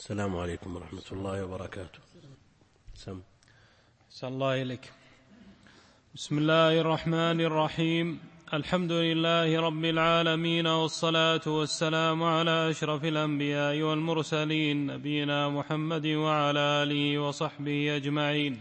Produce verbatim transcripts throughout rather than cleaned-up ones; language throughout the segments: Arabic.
السلام عليكم ورحمة الله وبركاته. سم أحسن الله إليك. بسم الله الرحمن الرحيم. الحمد لله رب العالمين، والصلاة والسلام على أشرف الأنبياء والمرسلين، نبينا محمد وعلى آله وصحبه أجمعين.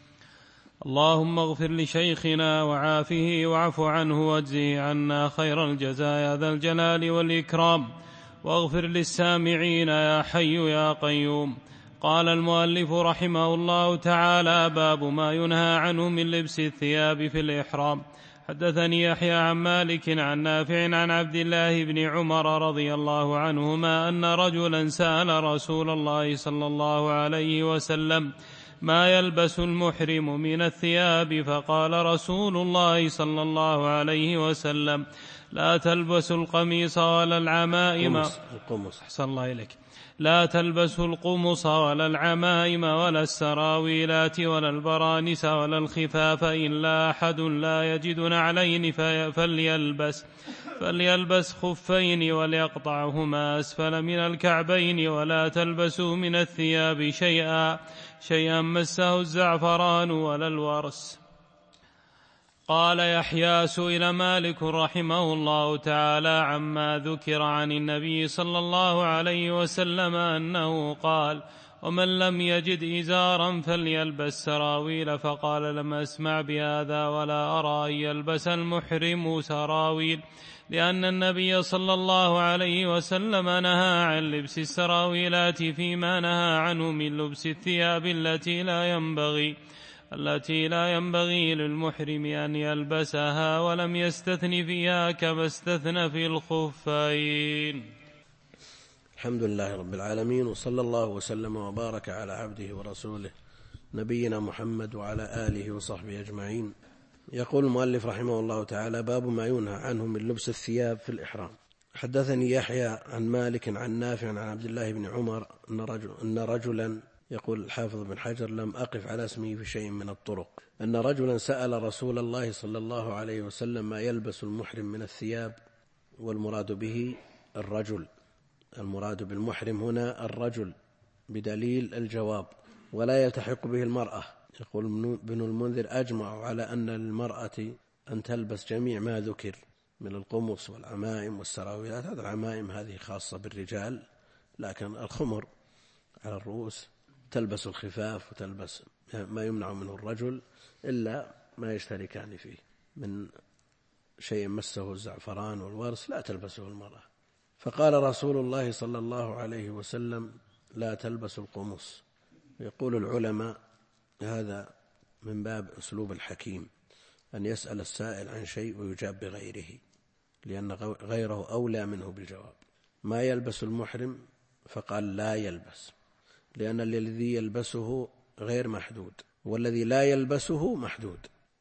اللهم اغفر لشيخنا وعافه واعف عنه واجزه عنا خير الجزاء يا ذا الجلال والإكرام، واغفر للسامعين يا حي يا قيوم. قال المؤلف رحمه الله تعالى: باب ما ينهى عنه من لبس الثياب في الإحرام. حدثني يحيى عن مالك عن نافع عن عبد الله بن عمر رضي الله عنهما أن رجلا سأل رسول الله صلى الله عليه وسلم: ما يلبس المحرم من الثياب؟ فقال رسول الله صلى الله عليه وسلم: لا تلبس القميص ولا العمائم القمص. أحسن الله إليك. لا تلبس القمص ولا العمائم ولا السراويلات ولا البرانس ولا الخفاف إلا أحد لا يجد نعلين فليلبس فليلبس خفين وليقطعهما أسفل من الكعبين، ولا تلبسوا من الثياب شيئا شيئا مسه الزعفران ولا الورس. قال يحيى: سئل مالك رحمه الله تعالى عما ذكر عن النبي صلى الله عليه وسلم أنه قال: ومن لم يجد إزارا فليلبس سراويل. فقال: لم أسمع بهذا ولا أرى أن يلبس المحرم سراويل، لأن النبي صلى الله عليه وسلم نهى عن لبس السراويلات فيما نهى عنه من لبس الثياب التي لا ينبغي التي لا ينبغي للمحرم أن يلبسها، ولم يستثن فيها كما استثنى في الخفين. الحمد لله رب العالمين، وصلى الله وسلم وبارك على عبده ورسوله نبينا محمد وعلى آله وصحبه أجمعين. يقول المؤلف رحمه الله تعالى: باب ما ينهى عنه من لبس الثياب في الإحرام. حدثني يحيى عن مالك عن نافع عن عبد الله بن عمر أن, رجل أن رجلا يقول الحافظ بن حجر: لم أقف على اسمه في شيء من الطرق، أن رجلا سأل رسول الله صلى الله عليه وسلم ما يلبس المحرم من الثياب، والمراد به الرجل، المراد بالمحرم هنا الرجل بدليل الجواب، ولا يلتحق به المرأة. يقول ابن المنذر: أجمع على أن للمرأة أن تلبس جميع ما ذكر من القمص والعمائم والسراويلات. هذا العمائم هذه خاصة بالرجال، لكن الخمر على الرؤوس، تلبس الخفاف وتلبس ما يمنع منه الرجل إلا ما يشتركان فيه من شيء مسه الزعفران والورس، لا تلبسه المرأة. فقال رسول الله صلى الله عليه وسلم: لا تلبس القمص. يقول العلماء: هذا من باب أسلوب الحكيم، أن يسأل السائل عن شيء ويجاب بغيره، لأن غيره أولى منه بالجواب. ما يلبس المحرم؟ فقال: لا يلبس، لأن الذي يلبسه غير محدود، والذي لا يلبسه محدود،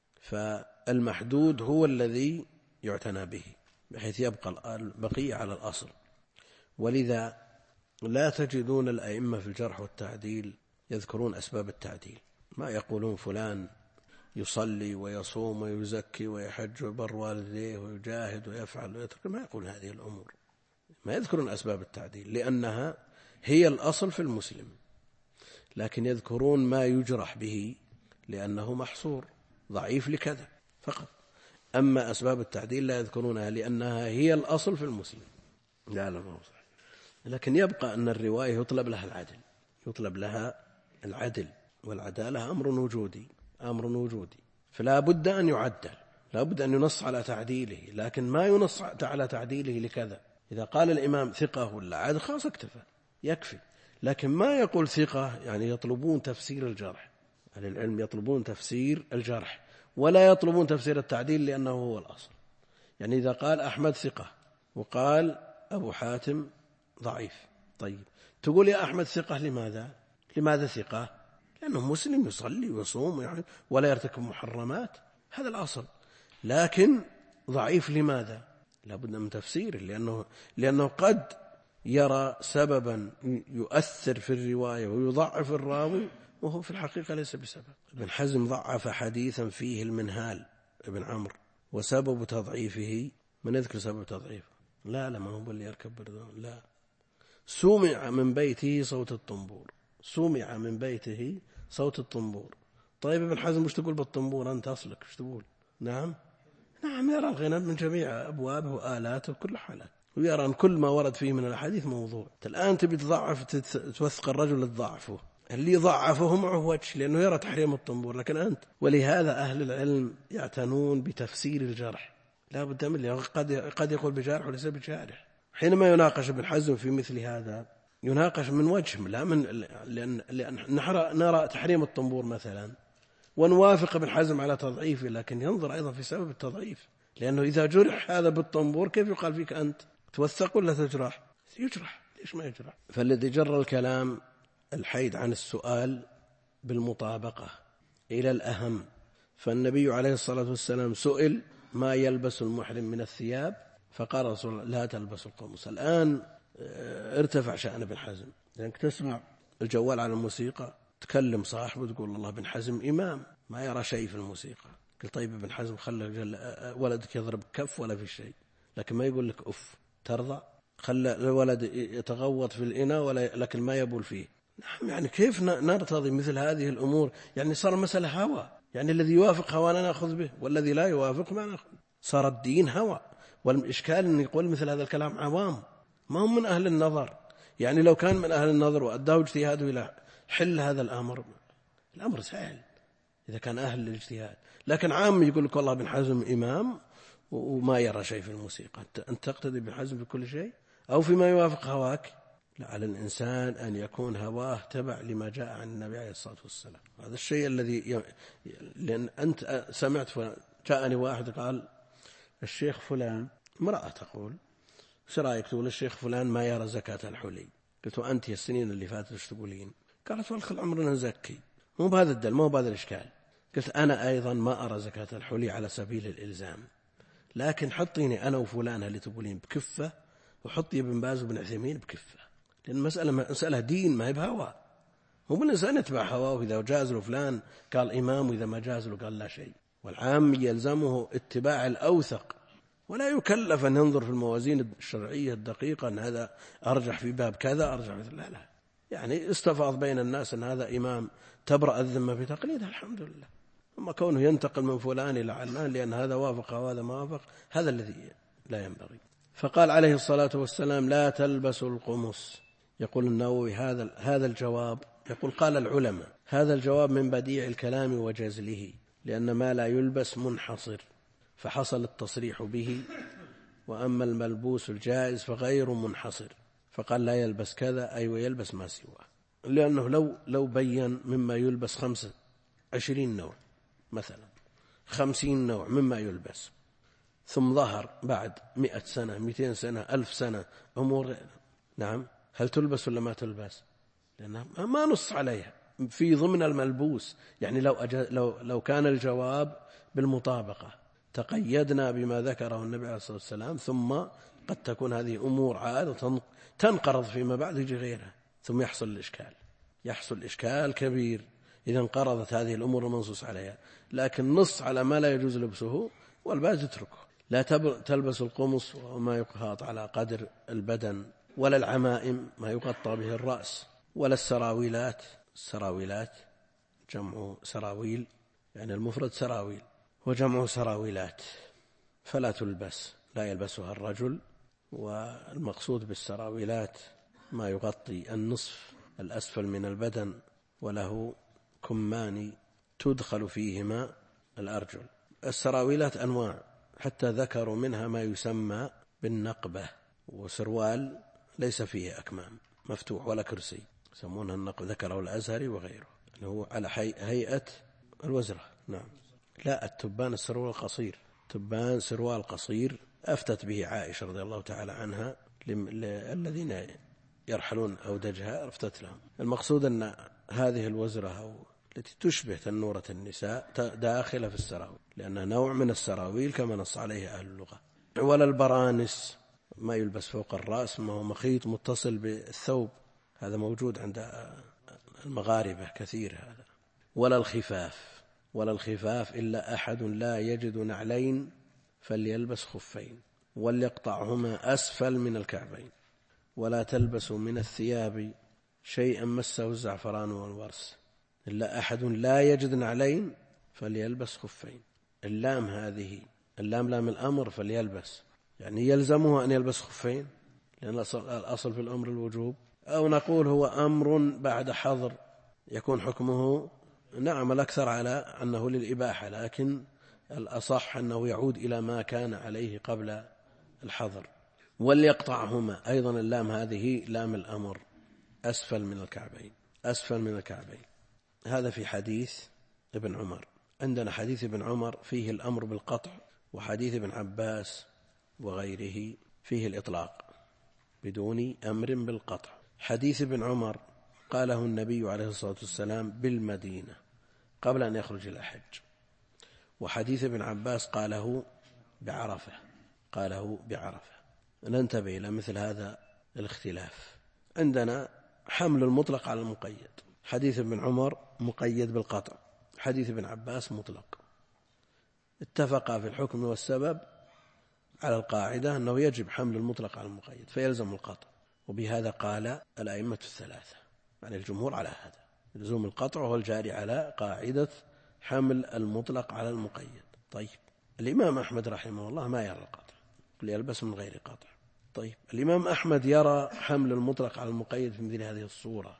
فالمحدود هو الذي يعتنى به بحيث يبقى البقية على الأصل. ولذا لا تجدون الأئمة في الجرح والتعديل يذكرون أسباب التعديل، ما يقولون فلان يصلي ويصوم ويزكي ويحج ويبر والديه ويجاهد ويفعل ويترك، ما يقول هذه الأمور، ما يذكرون أسباب التعديل لأنها هي الأصل في المسلم، لكن يذكرون ما يجرح به لأنه محصور ضعيف لكذا فقط. أما أسباب التعديل لا يذكرونها لأنها هي الأصل في المسلم. لا لا ما صحيح. لكن يبقى أن الرواية يطلب لها العدل، يطلب لها العدل، والعدالة أمر وجودي، أمر وجودي، فلا بد أن يعدل، لا بد أن ينص على تعديله، لكن ما ينص على تعديله لكذا. إذا قال الإمام ثقة ولا عدل خلاص اكتفى يكفي، لكن ما يقول ثقة يعني يطلبون تفسير الجرح، أهل العلم يطلبون تفسير الجرح ولا يطلبون تفسير التعديل لأنه هو الأصل. يعني إذا قال أحمد ثقة وقال أبو حاتم ضعيف، طيب تقول يا أحمد ثقة لماذا؟ لماذا ثقة؟ لأنه مسلم يصلي ويصوم يعني ولا يرتكب محرمات، هذا الأصل. لكن ضعيف لماذا؟ لابد من تفسير، لأنه, لأنه قد يرى سببا يؤثر في الرواية ويضعف الراوي وهو في الحقيقة ليس بسبب. ابن حزم ضعف حديثا فيه المنهال ابن عمرو، وسبب تضعيفه من يذكر سبب تضعيفه؟ لا لا ما هو اللي يركب بردون، لا سمع من بيته صوت الطنبور، سمع من بيته صوت الطنبور. طيب ابن حزم وش تقول بالطنبور أنت أصلك وش تقول؟ نعم نعم يرى الغنى من جميع أبوابه وآلاته بكل حالات، ويرى أن كل ما ورد فيه من الحديث موضوع. الآن تبي تضعف توثق الرجل لتضعفه، اللي ضعفه معه وجه لأنه يرى تحريم الطنبور، لكن أنت. ولهذا أهل العلم يعتنون بتفسير الجرح، لا بد من قد قد يقول بجارح وليس بجارح. حينما يناقش ابن حزم في مثل هذا يناقش من وجه، لا من لأن, لأن نرى تحريم الطنبور مثلا ونوافق ابن حزم على تضعيفه، لكن ينظر أيضا في سبب التضعيف، لأنه إذا جرح هذا بالطنبور كيف يقال فيك أنت توثق ولا تجرح؟ يجرح، ليش ما يجرح؟ فالذي جر الكلام الحيد عن السؤال بالمطابقة إلى الأهم. فالنبي عليه الصلاة والسلام سئل ما يلبس المحرم من الثياب فقال رسول الله لا تلبس القمص. الآن ارتفع شأن ابن حزم، لأنك تسمع الجوال على الموسيقى، تكلم صاحبه تقول الله ابن حزم إمام ما يرى شيء في الموسيقى. قل طيب ابن حزم خلى ولدك يضرب كف ولا في شيء، لكن ما يقول لك أف ترضى، خلى الولد يتغوط في الإناء ولا لكن ما يبول فيه. نعم يعني كيف نرتضي مثل هذه الأمور؟ يعني صار مسألة هوى، يعني الذي يوافق هوانا نأخذ به والذي لا يوافق ما نأخذ. صار الدين هوى. والإشكال أن يقول مثل هذا الكلام عوام ما هم من أهل النظر. يعني لو كان من أهل النظر وأداه اجتهاده إلى حل هذا الأمر، الأمر سهل إذا كان أهل الاجتهاد. لكن عام يقول لك والله ابن حزم إمام وما يرى شيء في الموسيقى، أنت تقتدي ابن حزم في كل شيء أو فيما يوافق هواك؟ لا، على الإنسان أن يكون هواه تبع لما جاء عن النبي عليه الصلاة والسلام. هذا الشيء الذي ي... لأن أنت سمعت جاءني واحد قال الشيخ فلان، امرأة تقول ايش رايك؟ تقول الشيخ فلان ما يرى زكاة الحلي. قلت وأنت السنين اللي فاتت ايش تقولين؟ قالت والخل عمرنا نزكي. مو بهذا الدل، مو بهذا الإشكال. قلت أنا أيضا ما أرى زكاة الحلي على سبيل الإلزام، لكن حطيني أنا وفلان اللي تقولين بكفة، وحطي ابن باز وابن عثيمين بكفة، لأن مسألة مسألة دين ما هي بهوى. هو من الإنسان يتبع هواه، وإذا جاز له فلان قال إمام وإذا ما جاز له قال لا شيء. والعام يلزمه اتباع الأوثق، ولا يكلف أن ينظر في الموازين الشرعية الدقيقة أن هذا أرجح في باب كذا أرجح في لا لا يعني استفاض بين الناس أن هذا إمام تبرأ الذمة في تقليده الحمد لله. أما كونه ينتقل من فلان إلى علان لأن هذا وافق وهذا ما وافق، هذا الذي لا ينبغي. فقال عليه الصلاة والسلام لا تلبسوا القمص. يقول النووي هذا هذا الجواب، يقول قال العلماء هذا الجواب من بديع الكلام وجزله، لأن ما لا يلبس منحصر فحصل التصريح به، وأما الملبوس الجائز فغير منحصر، فقال لا يلبس كذا أي ويلبس ما سواه. لأنه لو لو بين مما يلبس خمسة عشرين نوع مثلا، خمسين نوع مما يلبس، ثم ظهر بعد مئة سنة مئتين سنة ألف سنة أمور، نعم هل تلبس ولا ما تلبس؟ لأنها ما نص عليها في ضمن الملبوس. يعني لو, لو, لو كان الجواب بالمطابقة تقيدنا بما ذكره النبي عليه الصلاة والسلام، ثم قد تكون هذه أمور عادة تنقرض فيما بعد يجي غيرها، ثم يحصل الإشكال يحصل إشكال كبير إذا انقرضت هذه الأمور المنصوص عليها. لكن نص على ما لا يجوز لبسه والباقي اتركه. لا تلبس القمص وما يقهاط على قدر البدن، ولا العمائم ما يغطى به الرأس، ولا السراويلات. السراويلات جمع سراويل، يعني المفرد سراويل وجمع سراويلات، فلا تلبس، لا يلبسها الرجل. والمقصود بالسراويلات ما يغطي النصف الأسفل من البدن، وله كمان تدخل فيهما الأرجل. السراويلات أنواع، حتى ذكروا منها ما يسمى بالنقبة، وسروال ليس فيه أكمام مفتوح ولا كرسي، يسمونها النقبة، ذكره الأزهري وغيره، اللي هو على هيئة الوزرة. نعم لا، التبان السروال القصير، تبان سروال قصير أفتت به عائشة رضي الله تعالى عنها الذين يرحلون أودجها، أفتت لهم. المقصود أن هذه الوزرة التي تشبه تنورة النساء داخلة في السراويل، لأنها نوع من السراويل كما نص عليه أهل اللغة. ولا البرانس ما يلبس فوق الرأس، ما هو مخيط متصل بالثوب، هذا موجود عند المغاربة كثير هذا. ولا الخفاف، ولا الخفاف إلا أحد لا يجد نعلين فليلبس خفين وليقطعهما أسفل من الكعبين. ولا تلبسوا من الثياب شيئا مسه الزعفران والورس إلا أحد لا يجد نعلين فليلبس خفين. اللام هذه اللام لام الأمر، فليلبس يعني يلزمه أن يلبس خفين، لأن الأصل في الأمر الوجوب. أو نقول هو أمر بعد حظر يكون حكمه نعم الأكثر على أنه للإباحة، لكن الأصح أنه يعود إلى ما كان عليه قبل الحظر. وليقطعهما، أيضا اللام هذه لام الأمر، أسفل من الكعبين، أسفل من الكعبين. هذا في حديث ابن عمر. عندنا حديث ابن عمر فيه الأمر بالقطع، وحديث ابن عباس وغيره فيه الإطلاق بدون أمر بالقطع. حديث ابن عمر قاله النبي عليه الصلاة والسلام بالمدينة قبل أن يخرج إلى الحج، وحديث ابن عباس قاله بعرفة، قاله بعرفة. ننتبه إلى مثل هذا الاختلاف. عندنا حمل المطلق على المقيد، حديث ابن عمر مقيد بالقطع، حديث ابن عباس مطلق. اتفقا في الحكم والسبب على القاعدة أنه يجب حمل المطلق على المقيد فيلزم القطع، وبهذا قال الأئمة الثلاثة، يعني الجمهور على هذا لزوم القطع، وهو الجاري على قاعدة حمل المطلق على المقيد. طيب الإمام أحمد رحمه الله ما يرى القطع، يلبس من غير قطع. طيب الإمام أحمد يرى حمل المطلق على المقيد في مثل هذه الصورة،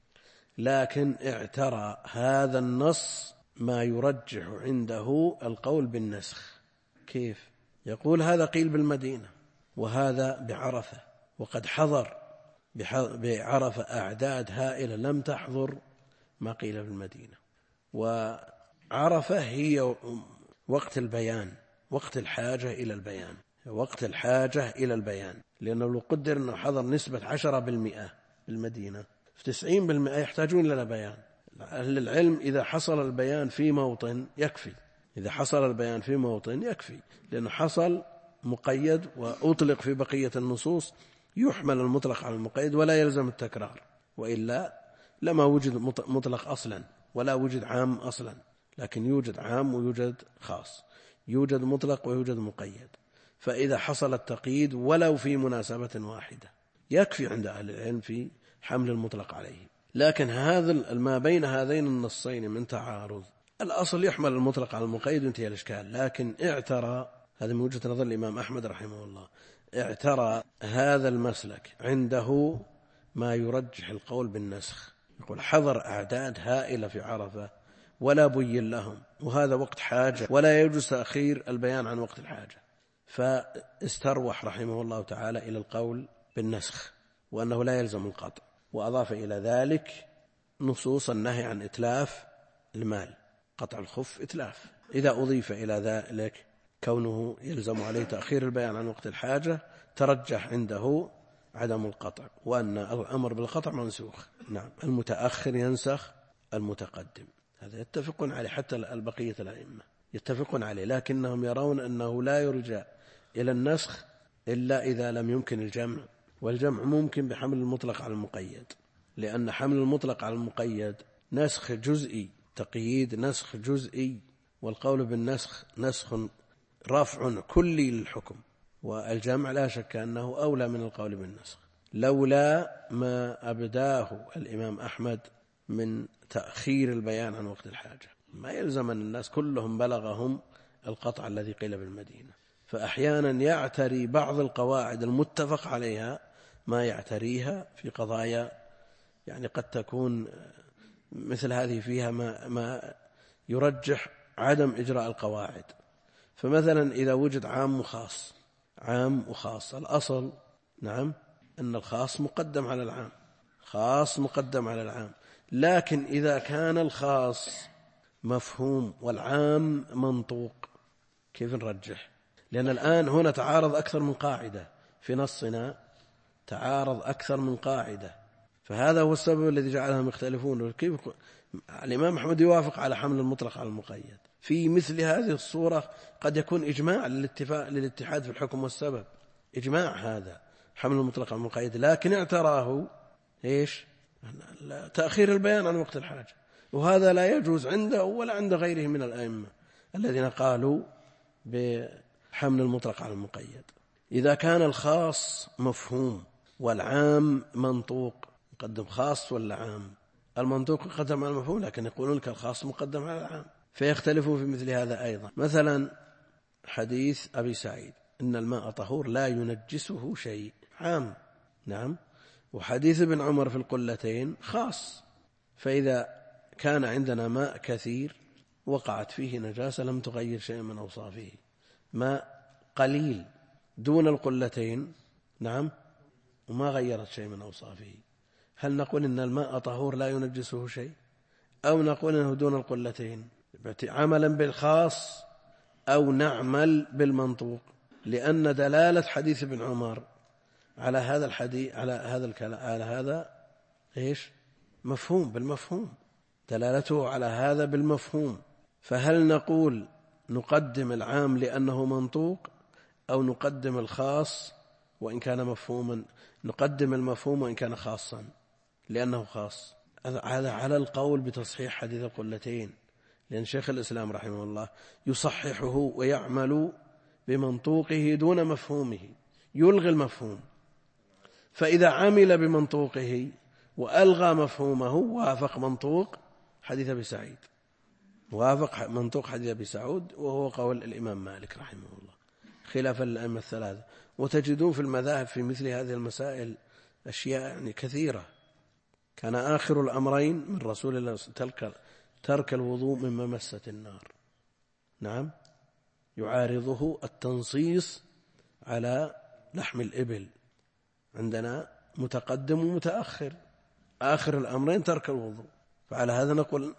لكن اعترى هذا النص ما يرجح عنده القول بالنسخ. كيف؟ يقول هذا قيل بالمدينة وهذا بعرفة، وقد حضر بعرفة أعداد هائلة لم تحضر ما قيل بالمدينة. وعرفة هي وقت البيان، وقت الحاجة إلى البيان، وقت الحاجة إلى البيان، لأنه لو قدر أنه حضر نسبة عشرة بالمئة بالمدينة، في تسعين بالمئة يحتاجون إلى بيان. أهل العلم إذا حصل البيان في موطن يكفي، إذا حصل البيان في موطن يكفي، لأنه حصل مقيد وأطلق في بقية النصوص، يحمل المطلق على المقيد ولا يلزم التكرار، وإلا لما وجد مطلق أصلا ولا وجد عام أصلا، لكن يوجد عام ويوجد خاص، يوجد مطلق ويوجد مقيد. فإذا حصل التقييد ولو في مناسبة واحدة يكفي عند أهل العلم في حمل المطلق عليه. لكن هذا ما بين هذين النصين من تعارض، الأصل يحمل المطلق على المقيد وانتهى الإشكال. لكن اعترى، هذا من وجهة نظر الإمام أحمد رحمه الله، اعترى هذا المسلك عنده ما يرجح القول بالنسخ. يقول حضر أعداد هائلة في عرفة ولا بين لهم، وهذا وقت حاجة ولا يجوز تأخير البيان عن وقت الحاجة، فاستروح رحمه الله تعالى إلى القول بالنسخ وأنه لا يلزم القطع. وأضاف إلى ذلك نصوص النهي عن إتلاف المال، قطع الخف إتلاف. إذا أضيف إلى ذلك كونه يلزم عليه تأخير البيان عن وقت الحاجة، ترجح عنده عدم القطع، وأن الأمر بالقطع منسوخ. نعم، المتأخر ينسخ المتقدم، هذا يتفقون عليه، حتى البقية الأئمة يتفقون عليه، لكنهم يرون أنه لا يرجع إلى النسخ إلا إذا لم يمكن الجمع، والجمع ممكن بحمل المطلق على المقيد، لأن حمل المطلق على المقيد نسخ جزئي، تقييد نسخ جزئي، والقول بالنسخ نسخ رفع كلي للحكم، والجمع لا شك أنه أولى من القول بالنسخ، لولا ما أبداه الإمام أحمد من تأخير البيان عن وقت الحاجة. ما يلزم أن الناس كلهم بلغهم القطع الذي قيل بالمدينة، فأحيانا يعتري بعض القواعد المتفق عليها ما يعتريها في قضايا يعني قد تكون مثل هذه فيها ما, ما يرجح عدم إجراء القواعد. فمثلا إذا وجد عام وخاص، عام وخاص، الأصل نعم أن الخاص مقدم على العام، خاص مقدم على العام، لكن إذا كان الخاص مفهوم والعام منطوق كيف نرجح؟ لأن الآن هنا تعارض أكثر من قاعدة في نصنا، تعارض أكثر من قاعدة، فهذا هو السبب الذي جعلهم يختلفون. كيف الإمام أحمد يوافق على حمل المطلق على المقيد في مثل هذه الصورة؟ قد يكون إجماع للاتفاق للاتحاد في الحكم والسبب، إجماع هذا حمل المطلق على المقيد، لكن اعتراه إيش؟ تأخير البيان عن وقت الحاجة، وهذا لا يجوز عنده ولا عند غيره من الأئمة الذين قالوا بحمل المطلق على المقيد. إذا كان الخاص مفهوم والعام منطوق، مقدم خاص ولا عام؟ المنطوق مقدم على المفهوم، لكن يقولون لك الخاص مقدم على العام، فيختلفون في مثل هذا أيضا. مثلا حديث أبي سعيد إن الماء طهور لا ينجسه شيء، عام، نعم. وحديث ابن عمر في القلتين خاص، فإذا كان عندنا ماء كثير وقعت فيه نجاسة لم تغير شيء من أوصافه، ماء قليل دون القلتين، نعم، وما غيرت شيء من أوصافه، هل نقول إن الماء طهور لا ينجسه شيء، أو نقول إنه دون القلتين عملا بالخاص، أو نعمل بالمنطوق؟ لأن دلالة حديث ابن عمر على هذا الحديث على هذا الكلام على هذا إيش؟ مفهوم، بالمفهوم، دلالته على هذا بالمفهوم. فهل نقول نقدم العام لأنه منطوق، أو نقدم الخاص وإن كان مفهوما، نقدم المفهوم وإن كان خاصا لأنه خاص؟ هذا على القول بتصحيح حديث القلتين، لأن شيخ الإسلام رحمه الله يصححه ويعمل بمنطوقه دون مفهومه، يلغي المفهوم، فإذا عمل بمنطوقه وألغى مفهومه وافق منطوق حديث أبي سعيد، وافق منطوق حديث أبي سعود، وهو قول الإمام مالك رحمه الله خلافا للأئمة الثلاثة. وتجدون في المذاهب في مثل هذه المسائل أشياء يعني كثيرة. كان آخر الأمرين من رسول الله ترك الوضوء مما مست النار، نعم، يعارضه التنصيص على لحم الإبل، عندنا متقدم ومتأخر، آخر الأمرين ترك الوضوء، فعلى هذا نقول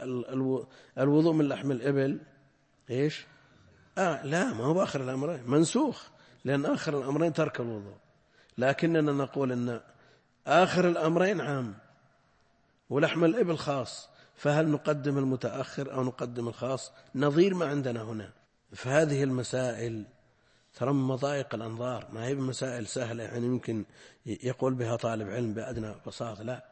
الوضوء من لحم الإبل إيش؟ آه لا، ما هو آخر الأمرين، منسوخ، لأن آخر الأمرين ترك الوضوء، لكننا نقول أن آخر الأمرين عام ولحم الإبل خاص، فهل نقدم المتأخر أو نقدم الخاص؟ نظير ما عندنا هنا. فهذه المسائل ترى من مضايق الأنظار، ما هي بمسائل سهلة يعني يمكن يقول بها طالب علم بأدنى بساطة، لا،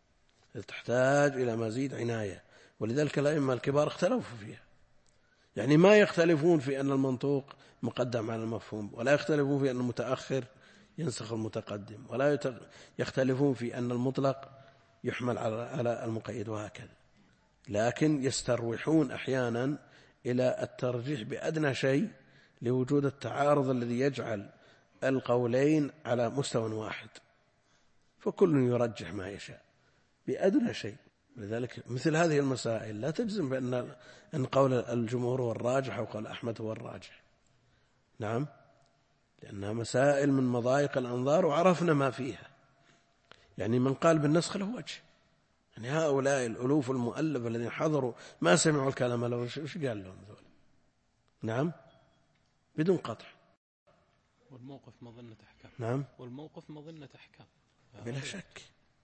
تحتاج إلى مزيد عناية. ولذلك الأئمة الكبار اختلفوا فيها، يعني ما يختلفون في أن المنطوق مقدم على المفهوم، ولا يختلفون في أن المتأخر ينسخ المتقدم، ولا يختلفون في أن المطلق يحمل على المقيد، وهكذا. لكن يستروحون أحيانا إلى الترجيح بأدنى شيء لوجود التعارض الذي يجعل القولين على مستوى واحد، فكل يرجح ما يشاء بأدنى شيء. لذلك مثل هذه المسائل لا تجزم بأن أن قول الجمهور هو الراجح أو قول أحمد هو الراجح، نعم، لأنها مسائل من مضايق الأنظار وعرفنا ما فيها. يعني من قال بالنسخ له وجه، يعني هؤلاء الألوف المؤلف الذين حضروا ما سمعوا الكلام له، وش قال لهم ذول؟ نعم، بدون قطع. والموقف مظنة أحكام. نعم، والموقف مظنة أحكام بلا شك.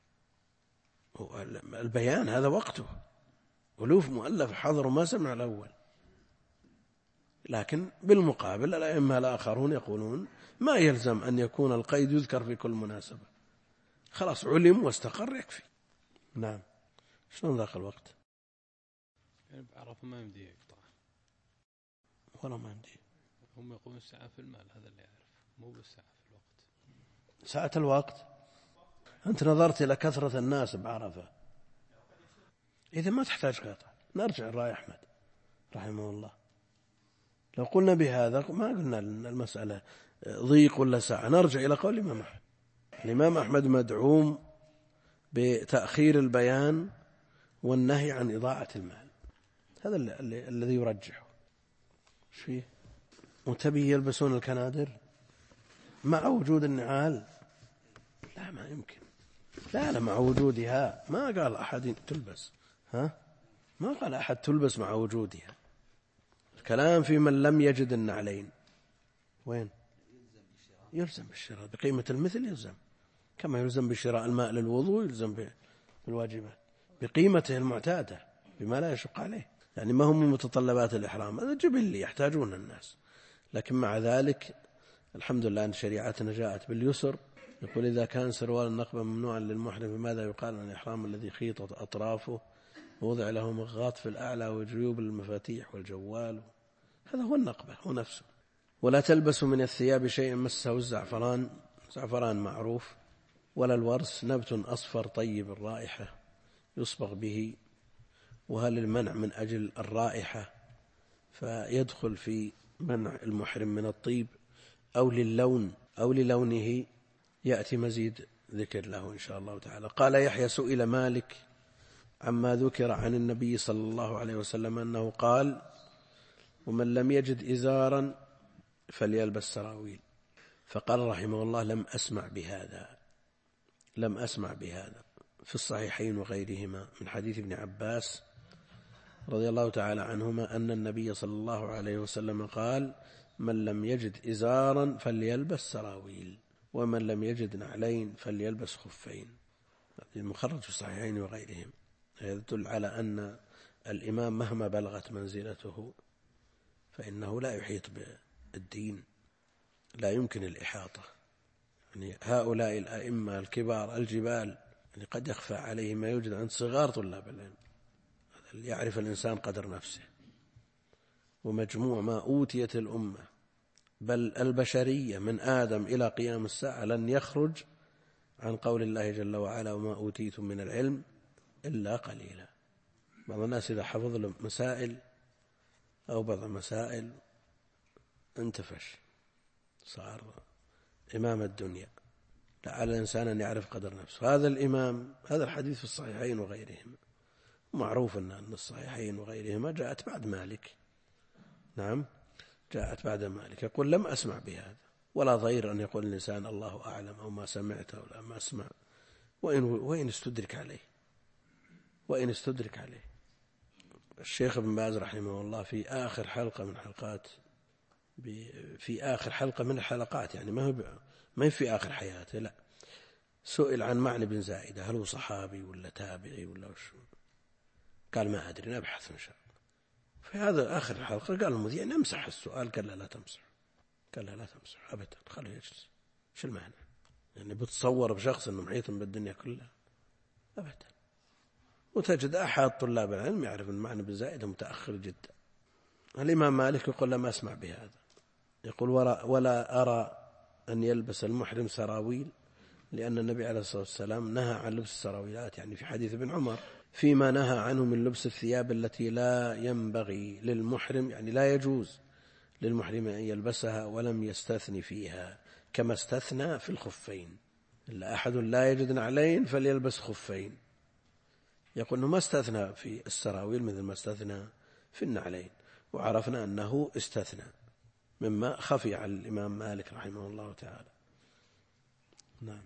البيان هذا وقته، ألوف مؤلف حضروا ما سمع الأول. لكن بالمقابل الأئمة الآخرون يقولون ما يلزم أن يكون القيد يذكر في كل مناسبة، خلاص علم واستقر يكفي. نعم. شلون ذاق الوقت؟ يعني بعرف ما يمدي يقطع ولا ما يمدي. هم يقولون الساعة في المال، هذا اللي يعرف، مو بالساعة في الوقت. ساعة الوقت أنت نظرت إلى كثرة الناس بعرفة، إذا ما تحتاج قطع. نرجع لرأي أحمد رحمه الله، لو قلنا بهذا ما قلنا المسألة ضيق ولا ساعة، نرجع إلى قول الإمام أحمد. الإمام أحمد مدعوم بتأخير البيان والنهي عن إضاعة المال، هذا الذي يرجحه. شيء متبي يلبسون الكنادر مع وجود النعال؟ لا، ما يمكن. لا لا، مع وجودها ما قال أحد تلبس، ها، ما قال أحد تلبس مع وجودها. الكلام في من لم يجد النعلين. وين؟ يلزم بالشراء بقيمة المثل، يلزم كما يلزم بشراء الماء للوضوء، يلزم بالواجبات بقيمته المعتادة بما لا يشق عليه. يعني ما هم متطلبات الإحرام، هذا جبلي يحتاجون الناس، لكن مع ذلك الحمد لله أن شريعتنا جاءت باليسر. يقول إذا كان سروال النقبة ممنوعا للمحرم فماذا يقال عن الإحرام الذي خيطت أطرافه ووضع له مغاط في الأعلى وجيوب المفاتيح والجوال؟ هذا هو النقبة هو نفسه. ولا تلبسوا من الثياب شيئا مسه الزعفران، زعفران معروف ولا الورس نبت أصفر طيب الرائحة يصبغ به، وهل المنع من أجل الرائحة فيدخل في منع المحرم من الطيب أو للون أو للونه؟ يأتي مزيد ذكر له إن شاء الله تعالى. قال يحيى سئل مالك عما ذكر عن النبي صلى الله عليه وسلم أنه قال ومن لم يجد إزارا فليلبس سراويل، فقال رحمه الله لم أسمع بهذا لم أسمع بهذا في الصحيحين وغيرهما من حديث ابن عباس رضي الله تعالى عنهما أن النبي صلى الله عليه وسلم قال من لم يجد إزارا فليلبس سراويل ومن لم يجد نعلين فليلبس خفين. المخرج في الصحيحين وغيرهم. هذا يدل على أن الإمام مهما بلغت منزلته فإنه لا يحيط بالدين، لا يمكن الإحاطة. يعني هؤلاء الأئمة الكبار الجبال يعني قد يخفى عليه ما يوجد عند صغار طلاب العلم. يعرف الإنسان قدر نفسه. ومجموع ما أوتيت الأمة بل البشرية من آدم إلى قيام الساعة لن يخرج عن قول الله جل وعلا وما أوتيتم من العلم إلا قليلا. بعض الناس إذا حفظ له مسائل أو بعض مسائل انتفش صار إمام الدنيا. لعل الإنسان أن يعرف قدر نفسه. هذا الإمام هذا الحديث في الصحيحين وغيرهما معروف أن الصحيحين وغيرهما جاءت بعد مالك. نعم جاءت بعد مالك. يقول لم أسمع بهذا، ولا ضير أن يقول الإنسان الله أعلم أو ما سمعت أو لا ما أسمع، وإن, وإن استدرك عليه وإن استدرك عليه. الشيخ ابن باز رحمه الله في آخر حلقة من حلقات في آخر حلقة من الحلقات يعني ما هو ما هي في آخر حياته، لا، سئل عن معنى بن زائدة هل هو صحابي ولا تابعي ولا وشو، قال ما أدري نبحث إن شاء الله. في هذا آخر الحلقة قال المذيع نمسح السؤال، قال لا لا تمسح، قال لا لا تمسح أبدا، خليه يجلس. شو المعنى؟ يعني بتصور بشخص أنه محيط بالدنيا كلها؟ أبدا. وتجد أحد طلاب العلم يعرف المعنى بن زائدة متأخر جدا. الإمام مالك يقول لم أسمع بهذا. يقول ولا أرى أن يلبس المحرم سراويل لأن النبي عليه الصلاة والسلام نهى عن لبس السراويلات، يعني في حديث ابن عمر فيما نهى عنه من لبس الثياب التي لا ينبغي للمحرم، يعني لا يجوز للمحرم أن يلبسها، ولم يستثني فيها كما استثنى في الخفين. إلا أحد لا يجد نعلين فليلبس خفين. يقول أنه ما استثنى في السراويل مثل ما استثنى في النعلين، وعرفنا أنه استثنى مما خفي على الإمام مالك رحمه الله تعالى. نعم.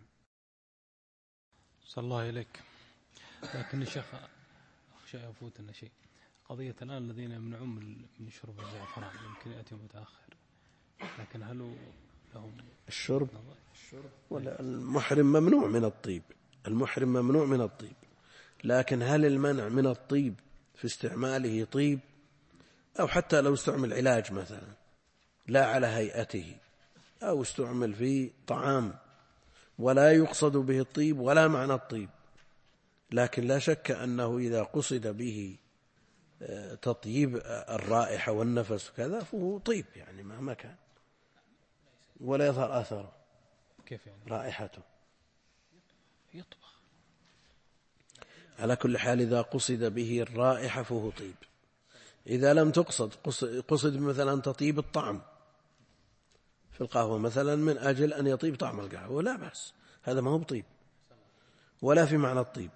صلى الله إليك. لكن الشيخ أخشى يفوتنا شيء، قضية الآن الذين يمنعون من شرب الزعفران يمكن يأتي متأخر، لكن هل لهم الشرب؟ ولا المحرم ممنوع من الطيب، المحرم ممنوع من الطيب، لكن هل المنع من الطيب في استعماله طيب، أو حتى لو استعمل علاج مثلا لا على هيئته، أو استعمل في طعام ولا يقصد به الطيب ولا معنى الطيب، لكن لا شك أنه إذا قصد به تطيب الرائحة والنفس وكذا فهو طيب يعني مهما كان، ولا يظهر آثاره. كيف يعني؟ رائحته يطبخ. على كل حال إذا قصد به الرائحة فهو طيب. إذا لم تقصد، قصد مثلا تطيب الطعم في القهوة مثلا من أجل أن يطيب طعم القهوة لا بأس، هذا ما هو بطيب ولا في معنى الطيب.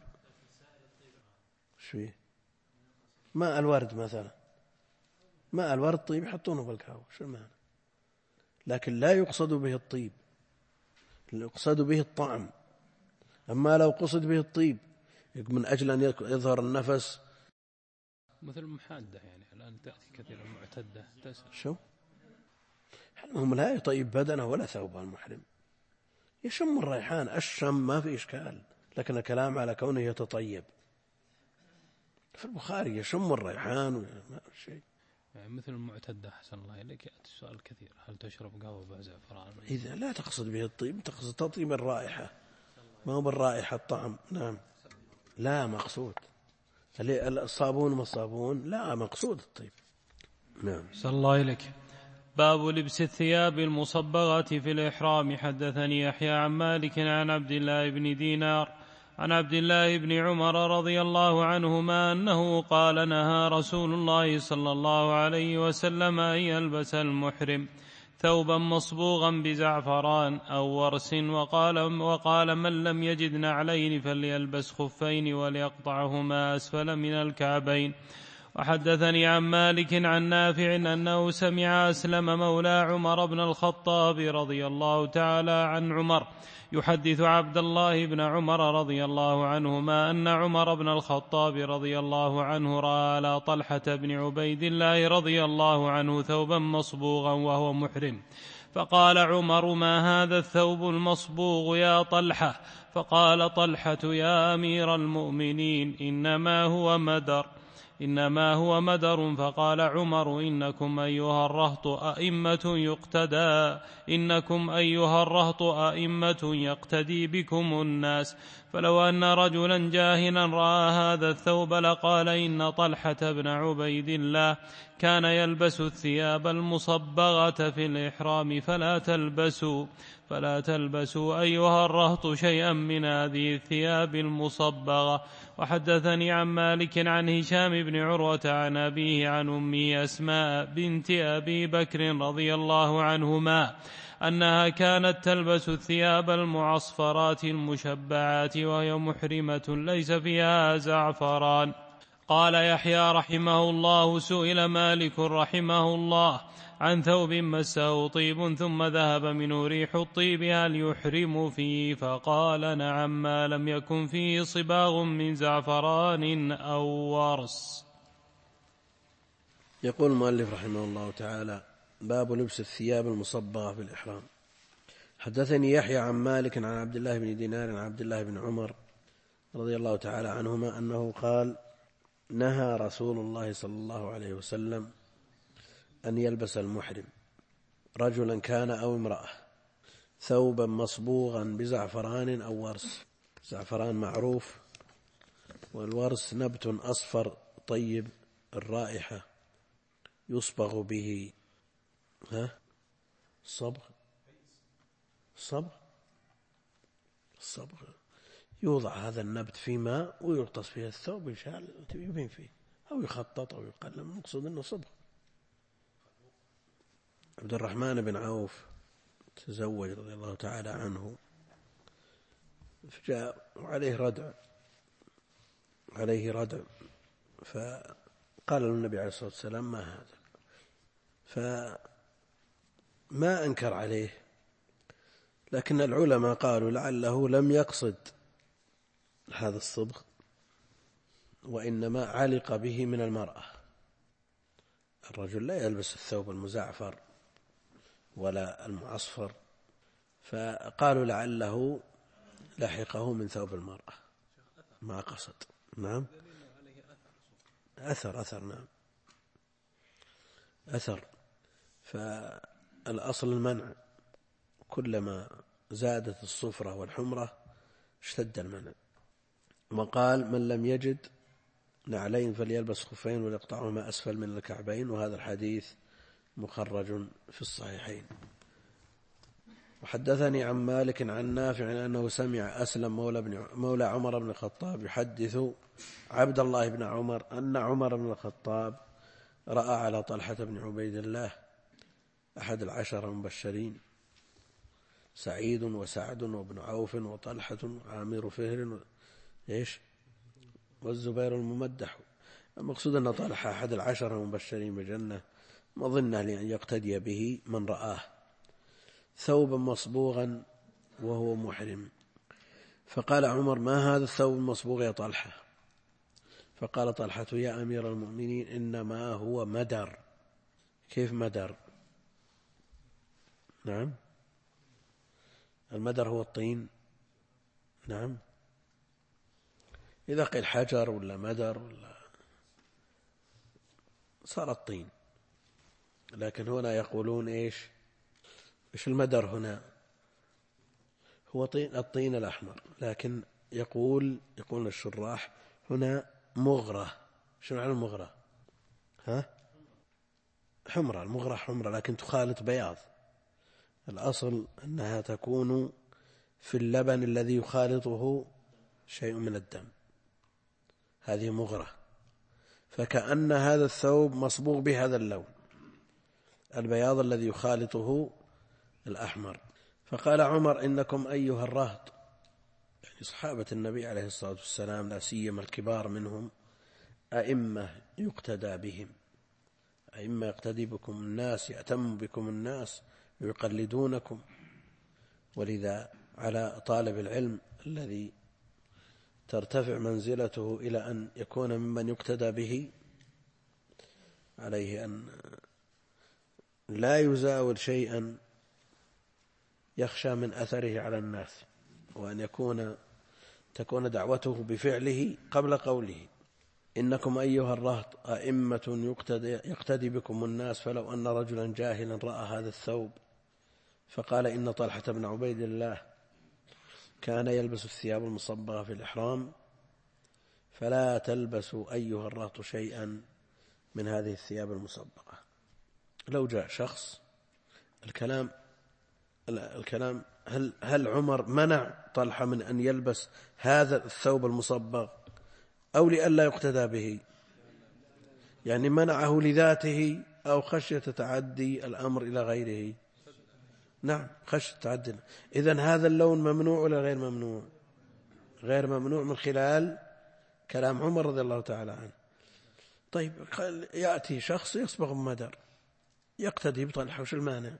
شو ماء الورد مثلا، ماء الورد طيب يحطونه بالقهوة، شو المعنى؟ لكن لا يقصد به الطيب، يقصد به الطعم. أما لو قصد به الطيب من أجل أن يظهر النفس مثل المحادة، يعني الآن تأتي كثيرا معتدة تسأل. شو هم لا يطيب بدنه ولا ثوبه المحرم، يشم الريحان، الشم ما في إشكال، لكن الكلام على كونه يتطيب. في البخاري يشم الريحان وما شيء. يعني مثل المعتدة حسن الله إليك يأتي السؤال كثير، هل تشرب قهوة بزعفران؟ إذا لا تقصد به الطيب تقصد تطيب الرائحة، ما هو بالرائحة الطعم. نعم لا مقصود الصابون ما الصابون، لا مقصود الطيب. نعم. صلى الله إليك. باب لبس الثياب المصبغة في الإحرام. حدثني يحيى عن مالك عن عبد الله بن دينار عن عبد الله بن عمر رضي الله عنهما أنه قال نهى رسول الله صلى الله عليه وسلم أن يلبس المحرم ثوبا مصبوغا بزعفران أو ورس، وقال, وقال من لم يجد نعلين فليلبس خفين وليقطعهما أسفل من الكعبين. وحدثني عن مالك عن نافع أنه سمع أسلم مولى عمر بن الخطاب رضي الله تعالى عن عمر يحدث عبد الله بن عمر رضي الله عنهما أن عمر بن الخطاب رضي الله عنه رأى على طلحة بن عبيد الله رضي الله عنه ثوبا مصبوغا وهو محرم، فقال عمر ما هذا الثوب المصبوغ يا طلحة؟ فقال طلحة يا أمير المؤمنين إنما هو مدر إنما هو مدر. فقال عمر إنكم أيها الرهط أئمة يقتدى إنكم أيها الرهط أئمة يقتدي بكم الناس، فلو أن رجلا جاهلا رأى هذا الثوب لقال إن طلحة بن عبيد الله كان يلبس الثياب المصبغة في الإحرام فلا تلبسوا فلا تلبسوا أيها الرهط شيئا من هذه الثياب المصبغة. وحدثني عن مالك عن هشام بن عروة عن أبيه عن أمه أسماء بنت أبي بكر رضي الله عنهما أنها كانت تلبس الثياب المعصفرات المشبعات وهي محرمة ليس فيها زعفران. قال يحيى رحمه الله سئل مالك رحمه الله عن ثوب مسه طيب ثم ذهب منه ريح الطيب هل يحرم فيه؟ فقال نعم ما لم يكن فيه صباغ من زعفران أو ورس. يقول المؤلف رحمه الله تعالى باب لبس الثياب المصبغة في الإحرام. حدثني يحيى عن مالك عن عبد الله بن دينار عن عبد الله بن عمر رضي الله تعالى عنهما أنه قال نهى رسول الله صلى الله عليه وسلم أن يلبس المحرم رجلا كان أو امرأة ثوبا مصبوغا بزعفران أو ورس. زعفران معروف، والورس نبت أصفر طيب الرائحة يصبغ به ها صبغ صبغ الصبغ يوضع هذا النبت في ماء ويغطس فيه الثوب يشعل يبين فيه أو يخطط أو يقلم، المقصود أنه صبغ. عبد الرحمن بن عوف تزوج رضي الله تعالى عنه، فجاء وعليه ردع عليه ردع فقال النبي عليه الصلاة والسلام ما هذا؟ فما أنكر عليه، لكن العلماء قالوا لعله لم يقصد هذا الصبغ وإنما علق به من المرأة. الرجل لا يلبس الثوب المزعفر ولا المعصفر، فقالوا لعله لحقه من ثوب المرأة ما قصد. نعم أثر أثر نعم أثر فالأصل المنع، كلما زادت الصفرة والحمرة اشتد المنع. وقال من لم يجد نعلين فليلبس خفين وليقطعهما أسفل من الكعبين، وهذا الحديث مخرج في الصحيحين. وحدثني عن مالك عن نافع أنه سمع أسلم مولى, بن مولى عمر بن الخطاب يحدث عبد الله بن عمر أن عمر بن الخطاب رأى على طلحة بن عبيد الله أحد العشر المبشرين سعيد وسعد وابن عوف وطلحة وعامر فهر إيش والزبير الممدح. المقصود أن طلحة أحد العشر المبشرين بالجنة، مظنة لأن يقتدي به من رآه ثوبا مصبوغا وهو محرم. فقال عمر ما هذا الثوب المصبوغ يا طلحة؟ فقال طلحة يا أمير المؤمنين إنما هو مدر. كيف مدر؟ نعم المدر هو الطين. نعم إذا قيل حجر ولا مدر ولا صار الطين، لكن هنا يقولون إيش إيش المدر هنا؟ هو طين الطين الأحمر، لكن يقول يقول الشراح هنا مغرة. شو معنى المغرة؟ ها حمرة، المغرة حمرة لكن تخالط بياض، الأصل أنها تكون في اللبن الذي يخالطه شيء من الدم، هذه مغرة، فكأن هذا الثوب مصبوغ بهذا اللون البياض الذي يخالطه الأحمر. فقال عمر: إنكم أيها الرهط، يعني صحابة النبي عليه الصلاة والسلام لا سيما الكبار منهم، أئمة يقتدى بهم، أئمة يقتدي بكم الناس، يأتم بكم الناس ويقلدونكم. ولذا على طالب العلم الذي ترتفع منزلته إلى أن يكون ممن يقتدى به عليه أن لا يزاول شيئا يخشى من أثره على الناس، وأن يكون تكون دعوته بفعله قبل قوله. إنكم أيها الرهط أئمة يقتدي, يقتدي بكم الناس، فلو أن رجلا جاهلا رأى هذا الثوب فقال إن طلحة بن عبيد الله كان يلبس الثياب المصبغة في الإحرام، فلا تلبسوا أيها الرهط شيئا من هذه الثياب المصبغة. لو جاء شخص، الكلام الكلام هل هل عمر منع طلحة من أن يلبس هذا الثوب المصبغ أو لئلا يقتدى به؟ يعني منعه لذاته أو خشية تعدي الأمر إلى غيره؟ نعم، خشية تعدي. إذن هذا اللون ممنوع ولا غير ممنوع؟ غير ممنوع من خلال كلام عمر رضي الله تعالى عنه. طيب، يأتي شخص يصبغ مدر يقتدي بطلحة، وش المانع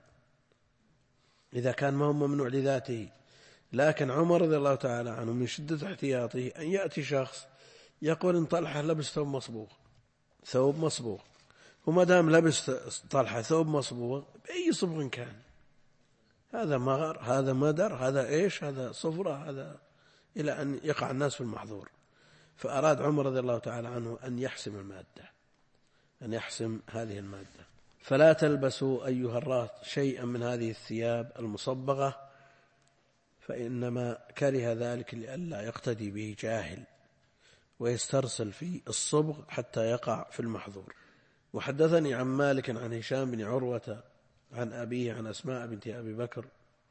إذا كان ما هو ممنوع لذاته؟ لكن عمر رضي الله تعالى عنه من شدة احتياطه أن يأتي شخص يقول إن طلحة لبس ثوب مصبوغ، ثوب مصبوغ، وما دام لبس طلحة ثوب مصبوغ بأي صبغ كان، هذا مغر، هذا مدر، هذا إيش، هذا صفرة، هذا، إلى أن يقع الناس في المحظور. فأراد عمر رضي الله تعالى عنه أن يحسم المادة، أن يحسم هذه المادة. فلا تلبسوا أيها الرهط شيئا من هذه الثياب المصبغة، فإنما كره ذلك لئلا يقتدي به جاهل ويسترسل في الصبغ حتى يقع في المحظور. وحدثني عن مالك عن هشام بن عروة عن أبيه عن أسماء بنت أبي بكر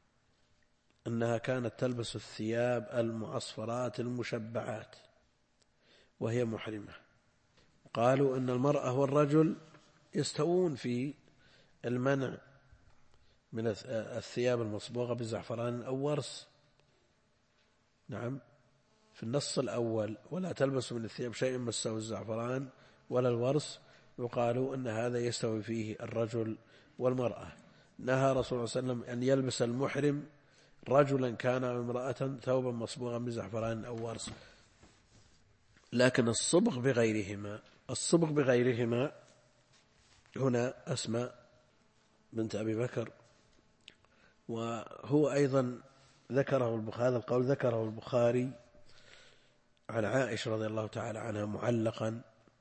أنها كانت تلبس الثياب المعصفرات المشبعات وهي محرمة. قالوا أن المرأة والرجل يستوون في المنع من الثياب المصبوغة بالزعفران أو ورس. نعم، في النص الأول ولا تلبسوا من الثياب شيء مسه الزعفران ولا الورس، وقالوا أن هذا يستوي فيه الرجل والمرأة. نهى رسول الله صلى الله عليه وسلم أن يلبس المحرم رجلا كان أو امرأة ثوبا مصبوغا بزعفران أو ورس. لكن الصبغ بغيرهما، الصبغ بغيرهما هنا أسماء بنت أبي بكر، وهو أيضا ذكره البخاري، هذا القول ذكره البخاري عن عائشة رضي الله تعالى عنها معلقا: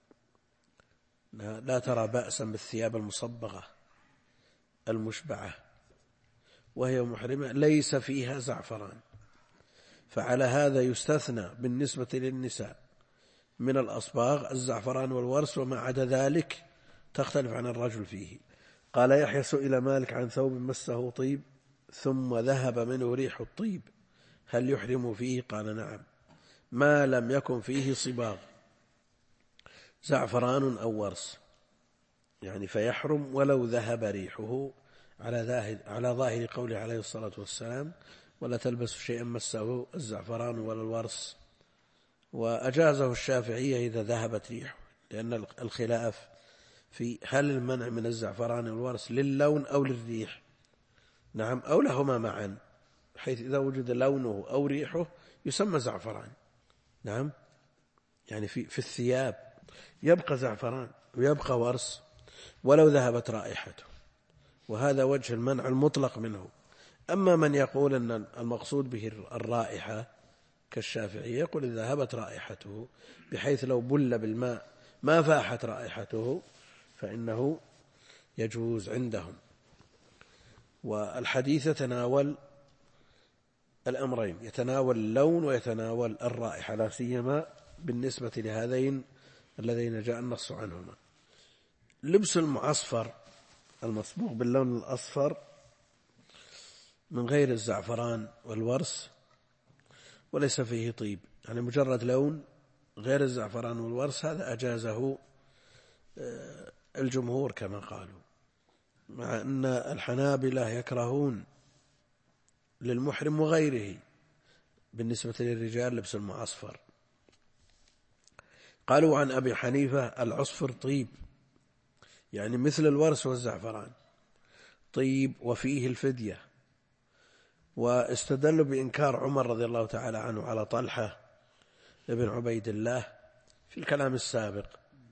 لا ترى بأسا بالثياب المصبغة المشبعة وهي محرمة ليس فيها زعفران. فعلى هذا يستثنى بالنسبة للنساء من الأصباغ الزعفران والورس، وما عدا ذلك تختلف عن الرجل فيه. قال يحيى: سئل مالك عن ثوب مسه طيب ثم ذهب منه ريح الطيب هل يحرم فيه؟ قال نعم، ما لم يكن فيه صباغ زعفران أو ورس، يعني فيحرم ولو ذهب ريحه، على ظاهر على ظاهر قوله عليه الصلاة والسلام: ولا تلبسوا شيئا مسه الزعفران ولا الورس. وأجازه الشافعية إذا ذهبت ريحه، لأن الخلاف في هل المنع من الزعفران والورس للون أو للريح. نعم، أو لهما معا، حيث إذا وجد لونه أو ريحه يسمى زعفران. نعم، يعني في, في الثياب يبقى زعفران ويبقى ورس ولو ذهبت رائحته، وهذا وجه المنع المطلق منه. أما من يقول أن المقصود به الرائحة كالشافعية، يقول إذا ذهبت رائحته بحيث لو بل بالماء ما فاحت رائحته فإنه يجوز عندهم. والحديث يتناول الأمرين، يتناول اللون ويتناول الرائحة، لا سيما بالنسبة لهذين الذين جاء النص عنهما. لبس المعصفر المصبوغ باللون الأصفر من غير الزعفران والورس وليس فيه طيب، يعني مجرد لون غير الزعفران والورس، هذا أجازه الجمهور كما قالوا، مع أن الحنابلة يكرهون للمحرم وغيره بالنسبة للرجال لبس المعصفر. قالوا عن أبي حنيفة العصفر طيب، يعني مثل الورس والزعفران طيب وفيه الفدية، واستدلوا بإنكار عمر رضي الله تعالى عنه على طلحة ابن عبيد الله في الكلام السابق.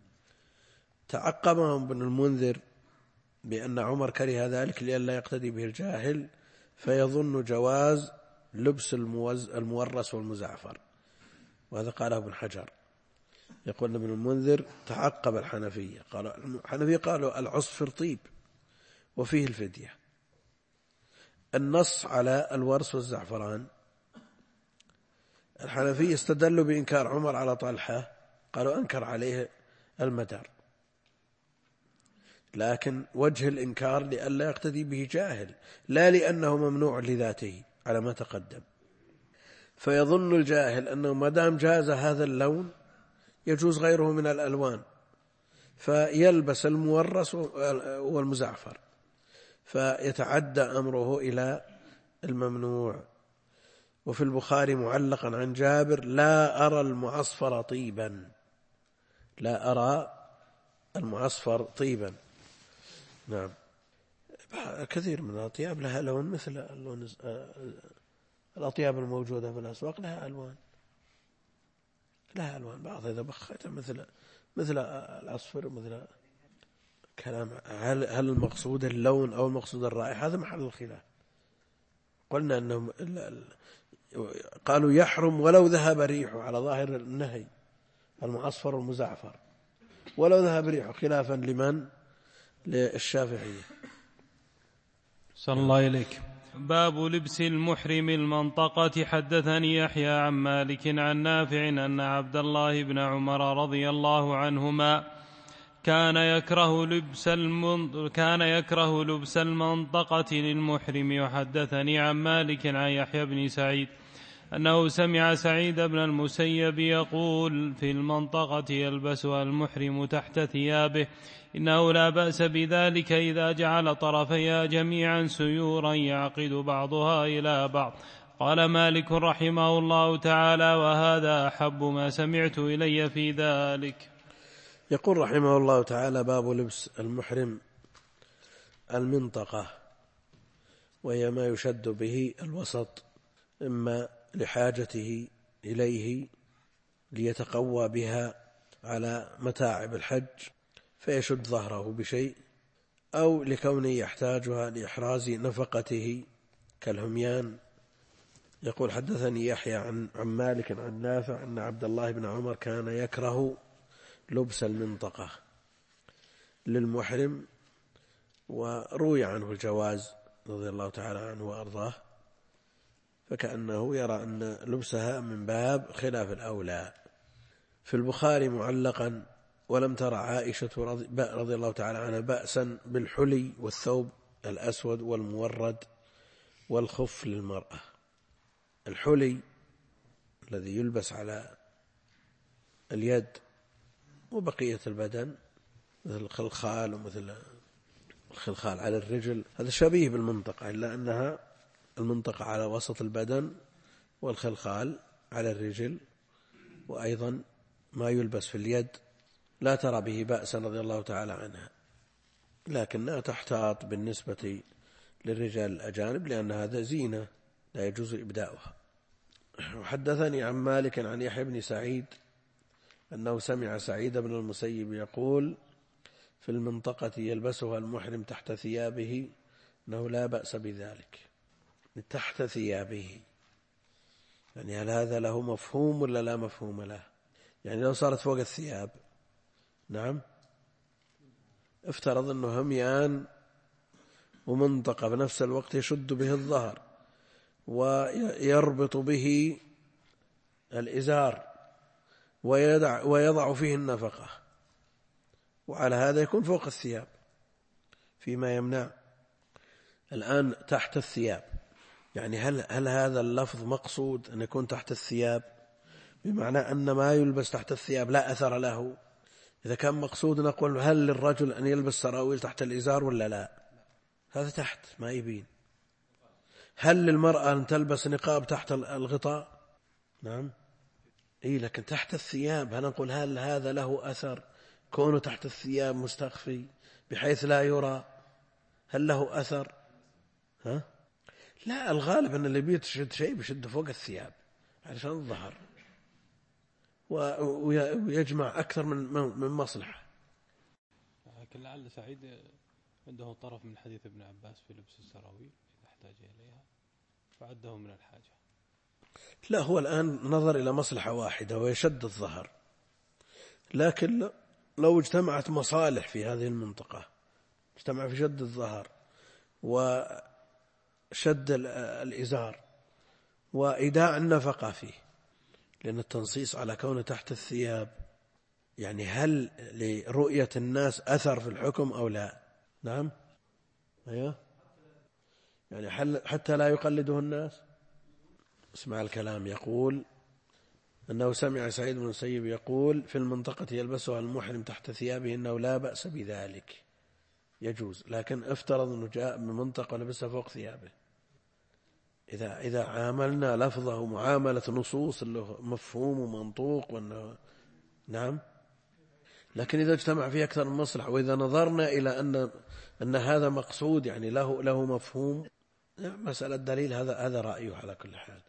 تعقبهم ابن المنذر بأن عمر كره ذلك لئلا يقتدي به الجاهل فيظن جواز لبس المورس والمزعفر، وهذا قاله ابن حجر. يقول ابن المنذر تعقب الحنفية، قالوا الحنفية قالوا العصفر طيب وفيه الفدية. النص على الورس والزعفران، الحنفية استدلوا بإنكار عمر على طلحة، قالوا أنكر عليه المدار، لكن وجه الإنكار لئلا يقتدي به جاهل، لا لأنه ممنوع لذاته على ما تقدم. فيظن الجاهل أنه ما دام جاز هذا اللون يجوز غيره من الألوان، فيلبس المورس والمزعفر، فيتعدى أمره إلى الممنوع. وفي البخاري معلقا عن جابر لا أرى المعصفر طيبا، لا أرى المعصفر طيبا. نعم، كثير من الأطياب لها لون مثل اللون، الأطياب الموجودة في الأسواق لها ألوان، لها ألوان، بعض إذا بخت مثل مثل الأصفر مثل كلام. هل هل المقصود اللون أو المقصود الرائحة؟ هذا محل الخلاف. قلنا أنهم قالوا يحرم ولو ذهب ريحه على ظاهر النهي المعصفر والمزعفر، ولو ذهب ريحه، خلافا لمن؟ للشافعية. صلى الله إليك. باب لبس المحرم المنطقة. حدثني يحيى عن مالك عن نافع أن عبد الله بن عمر رضي الله عنهما كان يكره لبس المن... كان يكره لبس المنطقة للمحرم. وحدثني عن مالك عن يحيى بن سعيد أنه سمع سعيد بن المسيب يقول في المنطقة يلبسها المحرم تحت ثيابه إنه لا بأس بذلك إذا جعل طرفيها جميعا سيورا يعقد بعضها إلى بعض. قال مالك رحمه الله تعالى وهذا أحب ما سمعت إلي في ذلك. يقول رحمه الله تعالى باب لبس المحرم المنطقة، وهي ما يشد به الوسط، إما لحاجته إليه ليتقوى بها على متاعب الحج فيشد ظهره بشيء، أو لكونه يحتاجها لإحراز نفقته كالهميان. يقول حدثني يحيى عن مالك عن نافع أن عبد الله بن عمر كان يكره لبس المنطقة للمحرم، وروي عنه الجواز رضي الله تعالى عنه وأرضاه، فكأنه يرى أن لبسها من باب خلاف الأولى. في البخاري معلقا ولم ترى عائشة رضي الله تعالى عنها بأسا بالحلي والثوب الأسود والمورد والخف للمرأة. الحلي الذي يلبس على اليد وبقية البدن مثل الخلخال ومثل الخلخال على الرجل، هذا شبيه بالمنطقة، إلا أنها المنطقة على وسط البدن والخلخال على الرجل، وأيضا ما يلبس في اليد لا ترى به بأسا رضي الله تعالى عنها، لكنها تحتاط بالنسبة للرجال الأجانب لأن هذا زينة لا يجوز إبداؤها. وحدثني عن مالك عن يحيى بن سعيد أنه سمع سعيد بن المسيب يقول في المنطقة يلبسها المحرم تحت ثيابه أنه لا بأس بذلك. تحت ثيابه يعني هل هذا له مفهوم ولا لا مفهوم له؟ يعني لو صارت فوق الثياب، نعم، افترض أنه هميان ومنطقة بنفس الوقت يشد به الظهر ويربط به الإزار ويضع, ويضع فيه النفقة، وعلى هذا يكون فوق الثياب، فيما يمنع. الآن تحت الثياب، يعني هل, هل هذا اللفظ مقصود أن يكون تحت الثياب بمعنى أن ما يلبس تحت الثياب لا أثر له؟ إذا كان مقصود نقول هل للرجل أن يلبس سراويل تحت الإزار ولا لا؟ هذا تحت ما يبين. هل للمرأة أن تلبس نقاب تحت الغطاء؟ نعم إيه، لكن تحت الثياب هل نقول هل هذا له أثر كونه تحت الثياب مستخفي بحيث لا يرى؟ هل له أثر؟ ها؟ لا، الغالب أن اللي بيتشد شيء بيشد فوق الثياب علشان الظهر ويجمع أكثر من من مصلحة. لكن لعل سعيد عنده طرف من حديث ابن عباس في لبس السراويل إذا احتاج إليها فعده من الحاجة. لا، هو الآن نظر إلى مصلحة واحدة ويشد الظهر، لكن لو اجتمعت مصالح في هذه المنطقة، اجتمع في شد الظهر وشد الإزار وإيداع النفقة فيه، لأن التنصيص على كونه تحت الثياب يعني هل لرؤية الناس أثر في الحكم أو لا؟ نعم أيوه، يعني حتى لا يقلده الناس. اسمع الكلام، يقول أنه سمع سعيد بن المسيب يقول في المنطقة يلبسها المحرم تحت ثيابه إنه لا بأس بذلك، يجوز، لكن افترض أنه جاء من منطقة ولبسها فوق ثيابه. إذا إذا عاملنا لفظه معاملة نصوص اللي مفهوم ومنطوق وأنه نعم، لكن إذا اجتمع فيه أكثر من مصلحة وإذا نظرنا إلى أن أن هذا مقصود يعني له له مفهوم، مسألة دليل، هذا هذا رأيه على كل حال.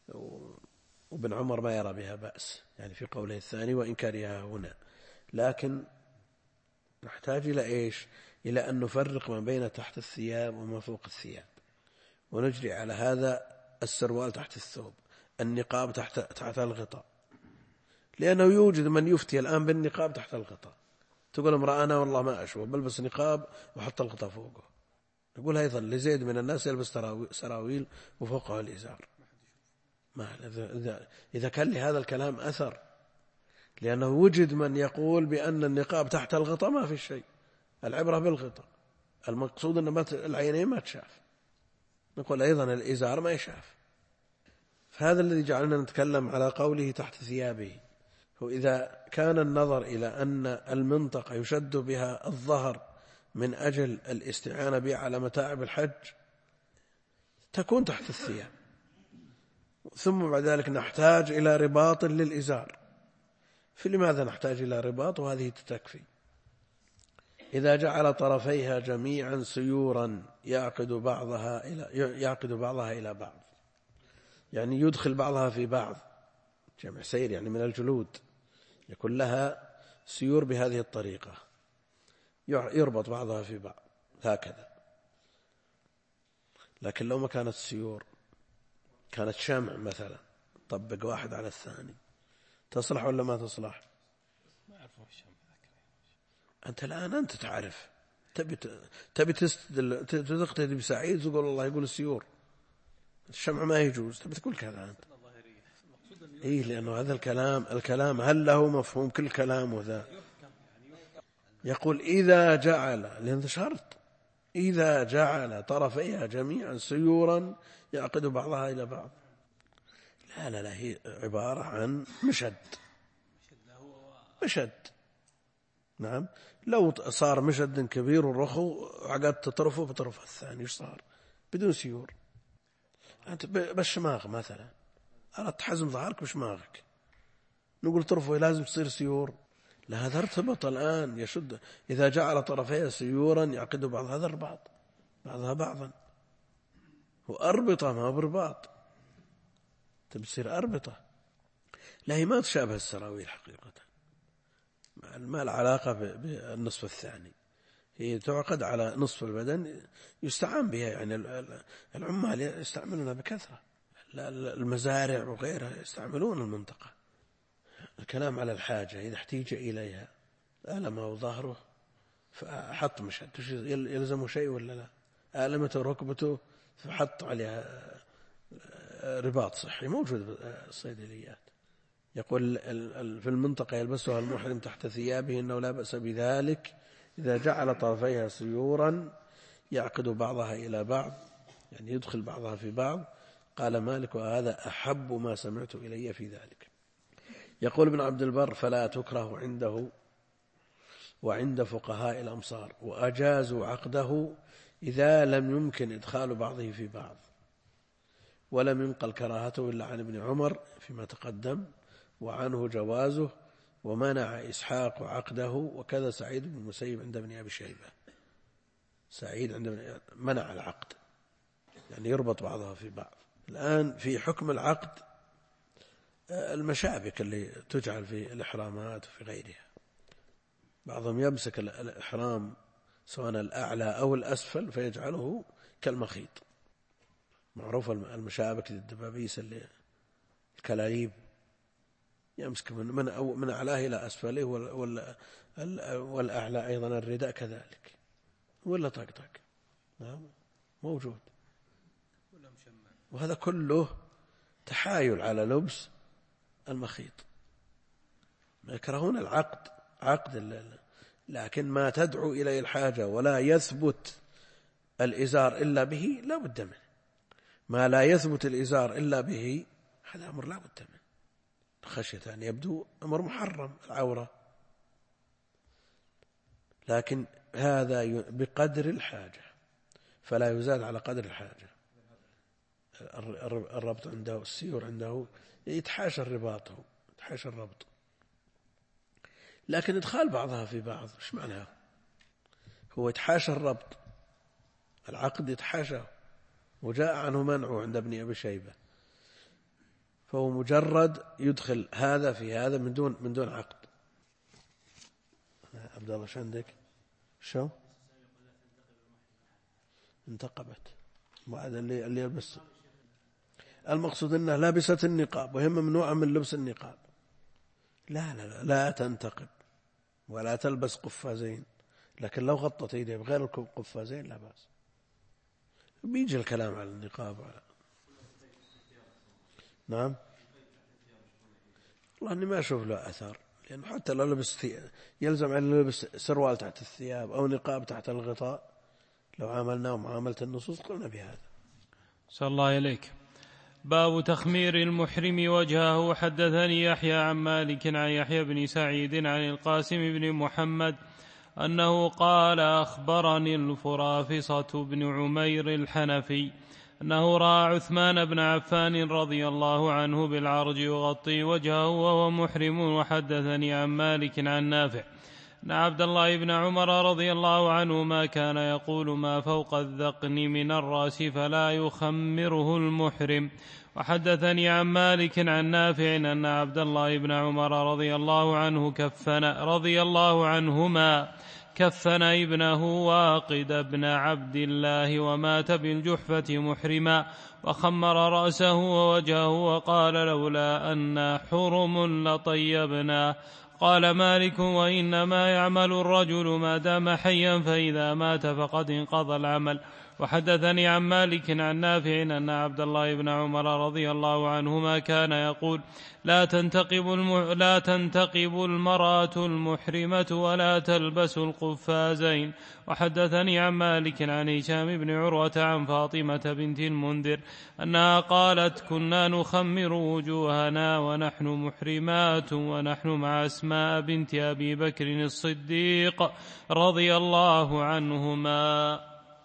وابن عمر ما يرى بها بأس يعني في قوله الثاني وإن كرهها هنا، لكن نحتاج إلى إيش؟ إلى أن نفرق ما بين تحت الثياب وما فوق الثياب، ونجري على هذا السروال تحت الثوب، النقاب تحت تحت الغطاء، لأنه يوجد من يفتي الآن بالنقاب تحت الغطاء. تقول امرأة أنا والله ما أشوف بلبس نقاب وحط الغطاء فوقه، نقول أيضا لزيد من الناس يلبس سراويل وفوقها الإزار. ما إذا إذا كان لهذا الكلام أثر، لأنه وجد من يقول بأن النقاب تحت الغطاء ما في شيء، العبرة بالغطاء، المقصود أن ما العينين ما تشاف. نقول أيضا الإزار ما يشاف. فهذا الذي جعلنا نتكلم على قوله تحت ثيابه. هو إذا كان النظر إلى أن المنطقة يشد بها الظهر من أجل الاستعانة بها على متاعب الحج تكون تحت الثياب، ثم بعد ذلك نحتاج إلى رباط للإزار. فلماذا نحتاج إلى رباط وهذه تكفي؟ إذا جعل طرفيها جميعا سيورا يعقد بعضها إلى يعقد بعضها إلى بعض، يعني يدخل بعضها في بعض، جمع سير يعني من الجلود، يكون لها سيور بهذه الطريقة، يربط بعضها في بعض هكذا. لكن لو ما كانت سيور، كانت شمع مثلا، طبق واحد على الثاني، تصلح ولا ما تصلح؟ ما أعرف وش الشمع. أنت الآن أنت تعرف، تبي تبي تستدل تقتدي بسعيد تقول الله يقول السيور، الشمع ما يجوز، تبي تقول كذا أنت. إيه، لأنه هذا الكلام الكلام هل له مفهوم؟ كل كلام وذا يقول إذا جعل، لأن شرط، إذا جعل طرفيها جميعا سيورا يعقد بعضها إلى بعض. لا لا لا، هي عبارة عن مشد مشد نعم. لو صار مشد كبير والرخو عقدت طرفه بطرف الثاني ايش صار؟ بدون سيور. أنت بالشماغ مثلا أردت تحزم ظهرك بشماغك، نقول طرفه لازم تصير سيور؟ لا، هذا ارتبط الآن يشد. إذا جعل طرفيها سيورا يعقد بعض هذا الرباط بعضها بعضا، وأربطة ما برباط، تبصير أربطة. لا، هي ما تشابه السراويل حقيقة، ما العلاقة بالنصف الثاني، هي تعقد على نصف البدن يستعان بها، يعني العمال يستعملونها بكثرة، المزارع وغيرها يستعملون المنطقة. الكلام على الحاجة إذا احتيج إليها، ألم أو ظهره فحط مشد، يلزمه شيء ولا لا؟ ألمته ركبته فحط عليها رباط صحي موجود بالصيدليات. يقول في المنطقة يلبسها المحرم تحت ثيابه إنه لا بأس بذلك، إذا جعل طرفيها سيورا يعقد بعضها إلى بعض، يعني يدخل بعضها في بعض. قال مالك: وهذا أحب ما سمعت إلي في ذلك. يقول ابن عبد البر: فلا تكره عنده وعند فقهاء الأمصار، وأجازوا عقده إذا لم يمكن إدخال بعضه في بعض، ولم ينقل كراهته إلا عن ابن عمر فيما تقدم، وعنه جوازه، ومنع إسحاق عقده، وكذا سعيد بن المسيب عند ابن أبي شيبة. سعيد عند منع العقد، يعني يربط بعضها في بعض. الآن في حكم العقد المشابك اللي تجعل في الإحرامات وفي غيرها، بعضهم يمسك الإحرام سواء الأعلى أو الأسفل فيجعله كالمخيط، معروف المشابك للدبابيس اللي الكلاليب، يمسك من من أو من أعلاه إلى أسفله، والأعلى أيضا الرداء كذلك، ولا طقطق. نعم موجود. وهذا كله تحايل على لبس المخيط. ما يكرهون العقد عقد، لكن ما تدعو إليه الحاجة ولا يثبت الإزار إلا به لا بد منه. ما لا يثبت الإزار إلا به هذا أمر لا بد منه، خشية أن يبدو أمر محرم العورة، لكن هذا بقدر الحاجة فلا يزاد على قدر الحاجة. الربط عنده، السيور عنده يتحاشى الرباط، يتحاشى الربط، لكن ادخال بعضها في بعض ايش معناه؟ هو يتحاشى الربط، العقد يتحاشى، وجاء عنه منعه عند ابن أبي شيبة، فهو مجرد يدخل هذا في هذا من دون من دون عقد. عبد الله شو عندك؟ شو انتقبت بعد اللي اللي يلبس، المقصود انها لابسة النقاب وهي ممنوعة من لبس النقاب. لا لا لا, لا تنتقب ولا تلبس قفازين، لكن لو غطت يديه بغير القفازين لا بأس. بيجي الكلام على النقاب على. نعم والله اني ما اشوف له اثر، لانه حتى لو لبس يلزم على لبس سروال تحت الثياب او نقاب تحت الغطاء، لو عاملناه معاملة النصوص قلنا بهذا. صلى الله إليك. باب تخمير المحرم وجهه. حدثني يحيى عن مالك عن يحيى بن سعيد عن القاسم بن محمد أنه قال: أخبرني الفرافصة بن عمير الحنفي أنه رأى عثمان بن عفان رضي الله عنه بالعرج يغطي وجهه وهو محرم. وحدثني عن مالك عن نافع أن عبد الله بن عمر رضي الله عنهما كان يقول: ما فوق الذقن من الرأس فلا يخمره المحرم. وحدثني عن مالك عن نافع أن عبد الله بن عمر رضي الله عنه كفن رضي الله عنهما كفن ابنه واقد بن عبد الله ومات بالجحفة محرما، وخمر رأسه ووجهه وقال: لولا أن حرم لطيبنا. قال مالك: وإنما يعمل الرجل ما دام حيا، فإذا مات فقد انقضى العمل. وحدثني عن مالك عن نافع أن عبد الله بن عمر رضي الله عنهما كان يقول: لا تنتقب, الم... لا تنتقب المرأة المحرمة ولا تلبس القفازين. وحدثني عن مالك عن هشام بن عروة عن فاطمة بنت المنذر أنها قالت: كنا نخمر وجوهنا ونحن محرمات ونحن مع أسماء بنت أبي بكر الصديق رضي الله عنهما.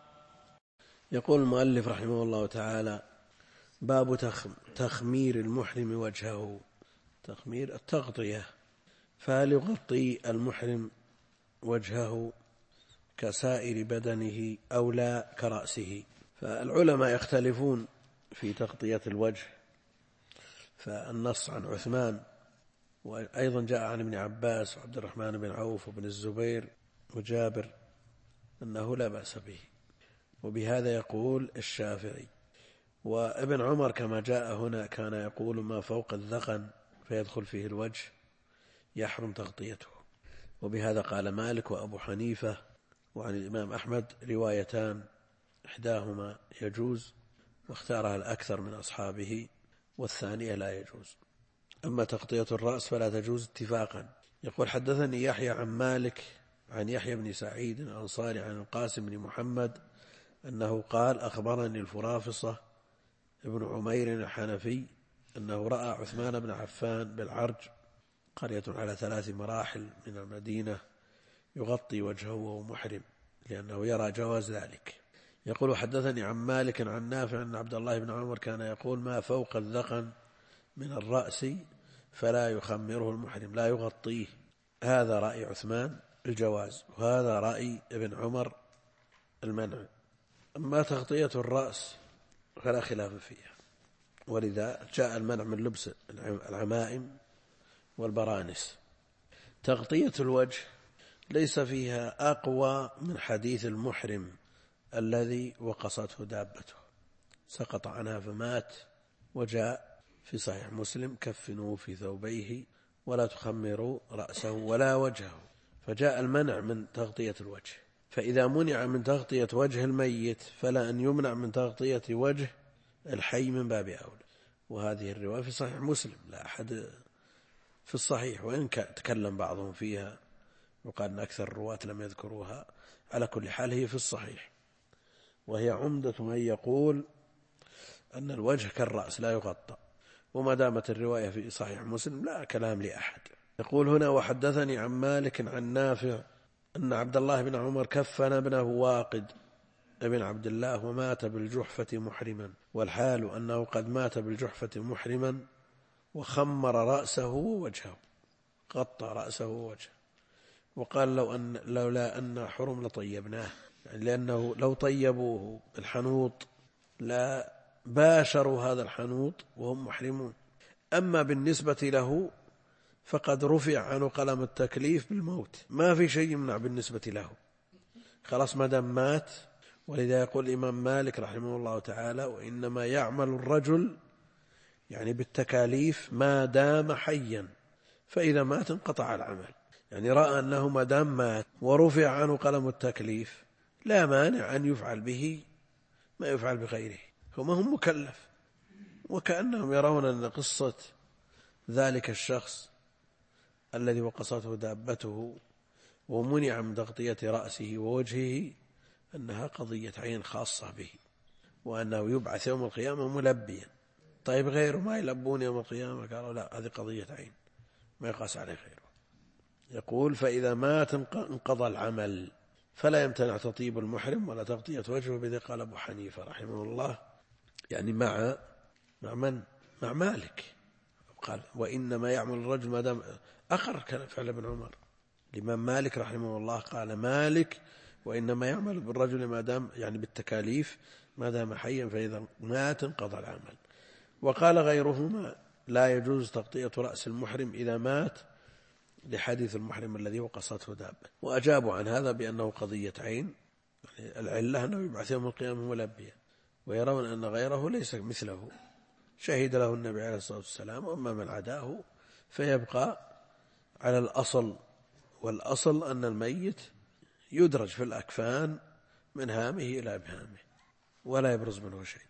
يقول المؤلف رحمه الله تعالى: باب تخمير المحرم وجهه. تخمير التغطية، فهل يغطي المحرم وجهه كسائر بدنه أو لا كرأسه؟ فالعلماء يختلفون في تغطية الوجه، فالنص عن عثمان وأيضا جاء عن ابن عباس وعبد الرحمن بن عوف وابن الزبير وجابر أنه لا بأس به، وبهذا يقول الشافعي. وابن عمر كما جاء هنا كان يقول: ما فوق الذقن فيدخل فيه الوجه يحرم تغطيته. وبهذا قال مالك وأبو حنيفة، وعن الإمام أحمد روايتان، إحداهما يجوز واختارها الأكثر من أصحابه، والثانية لا يجوز. أما تغطية الرأس فلا تجوز اتفاقا. يقول: حدثني يحيى عن مالك عن يحيى بن سعيد الأنصاري عن القاسم بن محمد أنه قال أخبرني الفرافصة ابن عمير الحنفي أنه رأى عثمان بن عفان بالعرج، قرية على ثلاث مراحل من المدينة، يغطي وجهه وهو محرم، لأنه يرى جواز ذلك. يقول حدثني عن مالك عن نافع أن عبد الله بن عمر كان يقول ما فوق الذقن من الرأس فلا يخمره المحرم، لا يغطيه. هذا رأي عثمان الجواز، وهذا رأي ابن عمر المنع. أما تغطية الرأس فلا خلاف فيها، ولذا جاء المنع من لبس العمائم والبرانس. تغطية الوجه ليس فيها أقوى من حديث المحرم الذي وقصته دابته، سقط عنها فمات، وجاء في صحيح مسلم كفنوه في ثوبيه ولا تخمروا رأسه ولا وجهه، فجاء المنع من تغطية الوجه. فإذا منع من تغطية وجه الميت فلا أن يمنع من تغطية وجه الحي من باب أولى. وهذه الرواية في صحيح مسلم، لا أحد في الصحيح، وإن تكلم بعضهم فيها وقال أن أكثر الرواة لم يذكروها. على كل حال هي في الصحيح، وهي عمدة من يقول أن الوجه كالرأس لا يغطى، وما دامت الرواية في صحيح مسلم لا كلام لأحد. يقول هنا وحدثني عن مالك عن نافع أن عبد الله بن عمر كفن ابنه واقد ابن عبد الله ومات بالجحفة محرما، والحال أنه قد مات بالجحفة محرما وخمر رأسه ووجهه، غطى رأسه ووجهه، وقال لو أن لولا أن حرم لطيبناه، يعني لأنه لو طيبوه بالحنوط لا باشروا هذا الحنوط وهم محرمون. أما بالنسبة له فقد رفع عنه قلم التكليف بالموت، ما في شيء يمنع بالنسبة له، خلاص ما دام مات. ولذا يقول الإمام مالك رحمه الله تعالى وإنما يعمل الرجل يعني بالتكاليف ما دام حيا، فإذا مات انقطع العمل. يعني رأى أنه ما دام مات ورفع عنه قلم التكليف لا مانع أن يفعل به ما يفعل بغيره، هو ما هم مكلف. وكأنهم يرون أن قصة ذلك الشخص الذي وقصته دابته ومنع من تغطية رأسه ووجهه أنها قضية عين خاصة به، وأنه يبعث يوم القيامة ملبيا. طيب غيره ما يلبون يوم القيامة؟ قالوا لا، هذه قضية عين ما يقاس عليه غيره. يقول فإذا مات انقضى العمل، فلا يمتنع تطيب المحرم ولا تغطية وجهه، بذي قال أبو حنيفة رحمه الله، يعني مع مع من؟ مع مالك. قال وإنما يعمل الرجل ما دام أقر كان فعل ابن عمر. الإمام مالك رحمه الله قال مالك وإنما يعمل بالرجل ما دام يعني بالتكاليف ما دام حيا، فإذا مات انقضى العمل. وقال غيرهما لا يجوز تغطية رأس المحرم إذا مات لحديث المحرم الذي وقصته دابة، وأجابوا عن هذا بأنه قضية عين، يعني العلة أنه يبعث يوم القيامة ملبيا، ويرون أن غيره ليس مثله شهد له النبي عليه الصلاة والسلام، وأما من عداه فيبقى على الأصل، والأصل أن الميت يدرج في الأكفان من هامه إلى بهامه ولا يبرز منه شيء.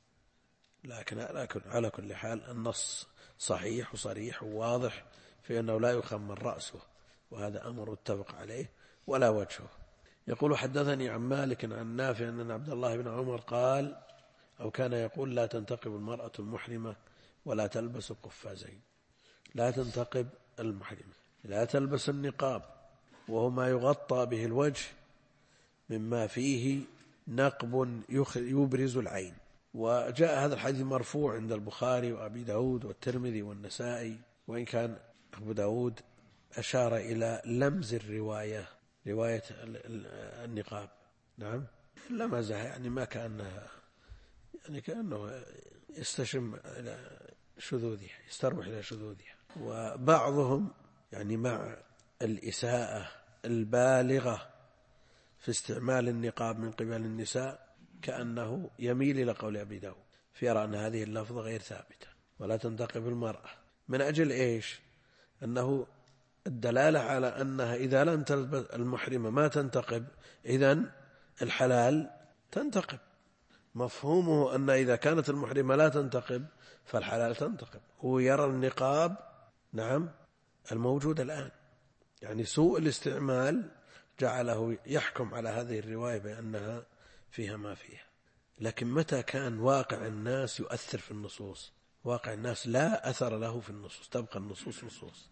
لكن على كل حال النص صحيح وصريح وواضح في أنه لا يخمر رأسه، وهذا أمر متفق عليه، ولا وجهه. يقول حدثني عن مالك عن نافع أن عبد الله بن عمر قال أو كان يقول لا تنتقب المرأة المحرمة ولا تلبس القفازين. لا تنتقب المحرمة، لا تلبس النقاب، وهو ما يغطى به الوجه مما فيه نقب يبرز العين. وجاء هذا الحديث مرفوع عند البخاري وأبي داود والترمذي والنسائي، وإن كان أبو داود أشار إلى لمز الرواية، رواية النقاب، نعم لمزها، يعني ما كأنها، يعني كأنه يستشم إلى شذوذها، يستروح إلى شذوذها. وبعضهم يعني مع الإساءة البالغة في استعمال النقاب من قبل النساء كأنه يميل إلى قول أبي داود فيرى أن هذه اللفظة غير ثابتة، ولا تنتقب المرأة، من أجل إيش؟ أنه الدلالة على أنها إذا لم تلبس المحرمة ما تنتقب، إذن الحلال تنتقب. مفهومه أن إذا كانت المحرمة لا تنتقب فالحلال تنتقب. هو يرى النقاب نعم الموجود الآن، يعني سوء الاستعمال جعله يحكم على هذه الرواية بأنها فيها ما فيها. لكن متى كان واقع الناس يؤثر في النصوص، واقع الناس لا أثر له في النصوص، تبقى النصوص نصوص،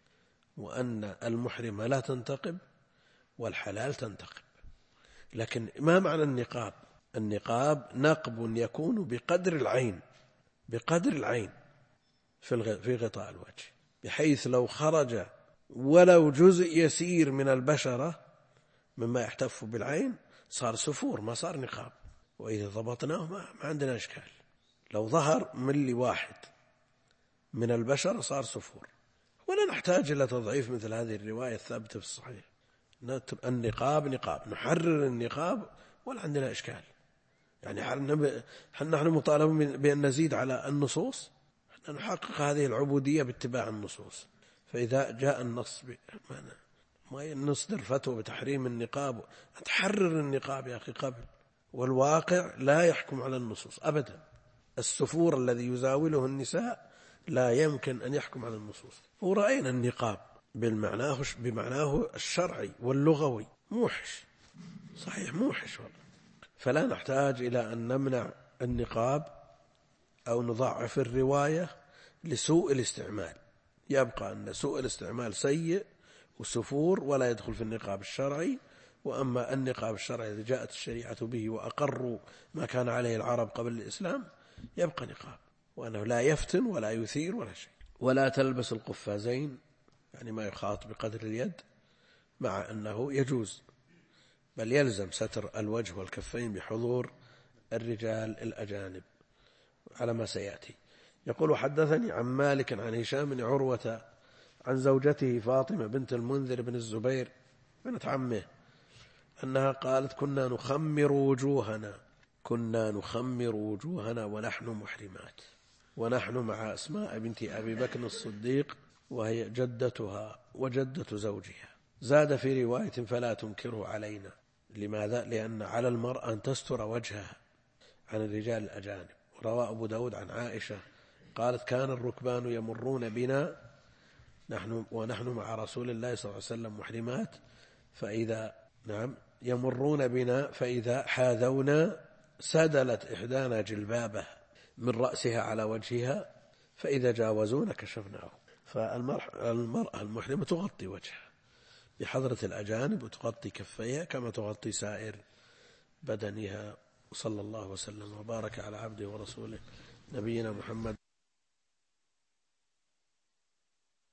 وأن المحرم لا تنتقب والحلال تنتقب. لكن ما معنى النقاب؟ النقاب نقب يكون بقدر العين، بقدر العين في في غطاء الوجه، بحيث لو خرج ولو جزء يسير من البشرة مما يحتف بالعين صار سفور، ما صار نقاب. وإذا ضبطناه ما عندنا إشكال. لو ظهر ملي واحد من البشر صار سفور، ولا نحتاج إلى تضعيف مثل هذه الرواية الثابتة في الصحيح. النقاب نقاب، نحرر النقاب ولا عندنا إشكال. يعني هل نحن مطالبون بأن نزيد على النصوص؟ أن نحقق هذه العبودية باتباع النصوص. فإذا جاء النص ما نصدر فتوى بتحريم النقاب، تحرر النقاب يا أخي قبل. والواقع لا يحكم على النصوص أبدا. السفور الذي يزاوله النساء لا يمكن أن يحكم على النصوص. ورأينا النقاب بالمعناه بمعناه الشرعي واللغوي موحش، صحيح موحش والله. فلا نحتاج إلى أن نمنع النقاب أو نضعف الرواية لسوء الاستعمال. يبقى أن سوء الاستعمال سيء وسفور ولا يدخل في النقاب الشرعي. وأما النقاب الشرعي الذي جاءت الشريعة به وأقروا ما كان عليه العرب قبل الإسلام يبقى نقاب، وأنه لا يفتن ولا يثير ولا شيء. ولا تلبس القفازين، يعني ما يخاط بقدر اليد، مع أنه يجوز، بل يلزم ستر الوجه والكفين بحضور الرجال الأجانب على ما سيأتي. يقول حدثني عن مالك عن هشام بن عروة عن زوجته فاطمة بنت المنذر بن الزبير بنت عمه أنها قالت كنا نخمر وجوهنا كنا نخمر وجوهنا ونحن محرمات، ونحن مع أسماء بنت أبي بكر الصديق وهي جدتها وجدة زوجها. زاد في رواية فلا تنكره علينا. لماذا؟ لأن على المرأة أن تستر وجهها عن الرجال الأجانب. وروى أبو داود عن عائشة قالت كان الركبان يمرون بنا نحن ونحن مع رسول الله صلى الله عليه وسلم محرمات، فإذا نعم يمرون بنا فإذا حاذونا سدلت إحدانا جلبابه من رأسها على وجهها، فإذا جاوزونا كشفناه. فالمرأة المحرمة تغطي وجهها بحضرة الأجانب وتغطي كفيها كما تغطي سائر بدنها. صلى الله وسلم وبارك على عبده ورسوله نبينا محمد.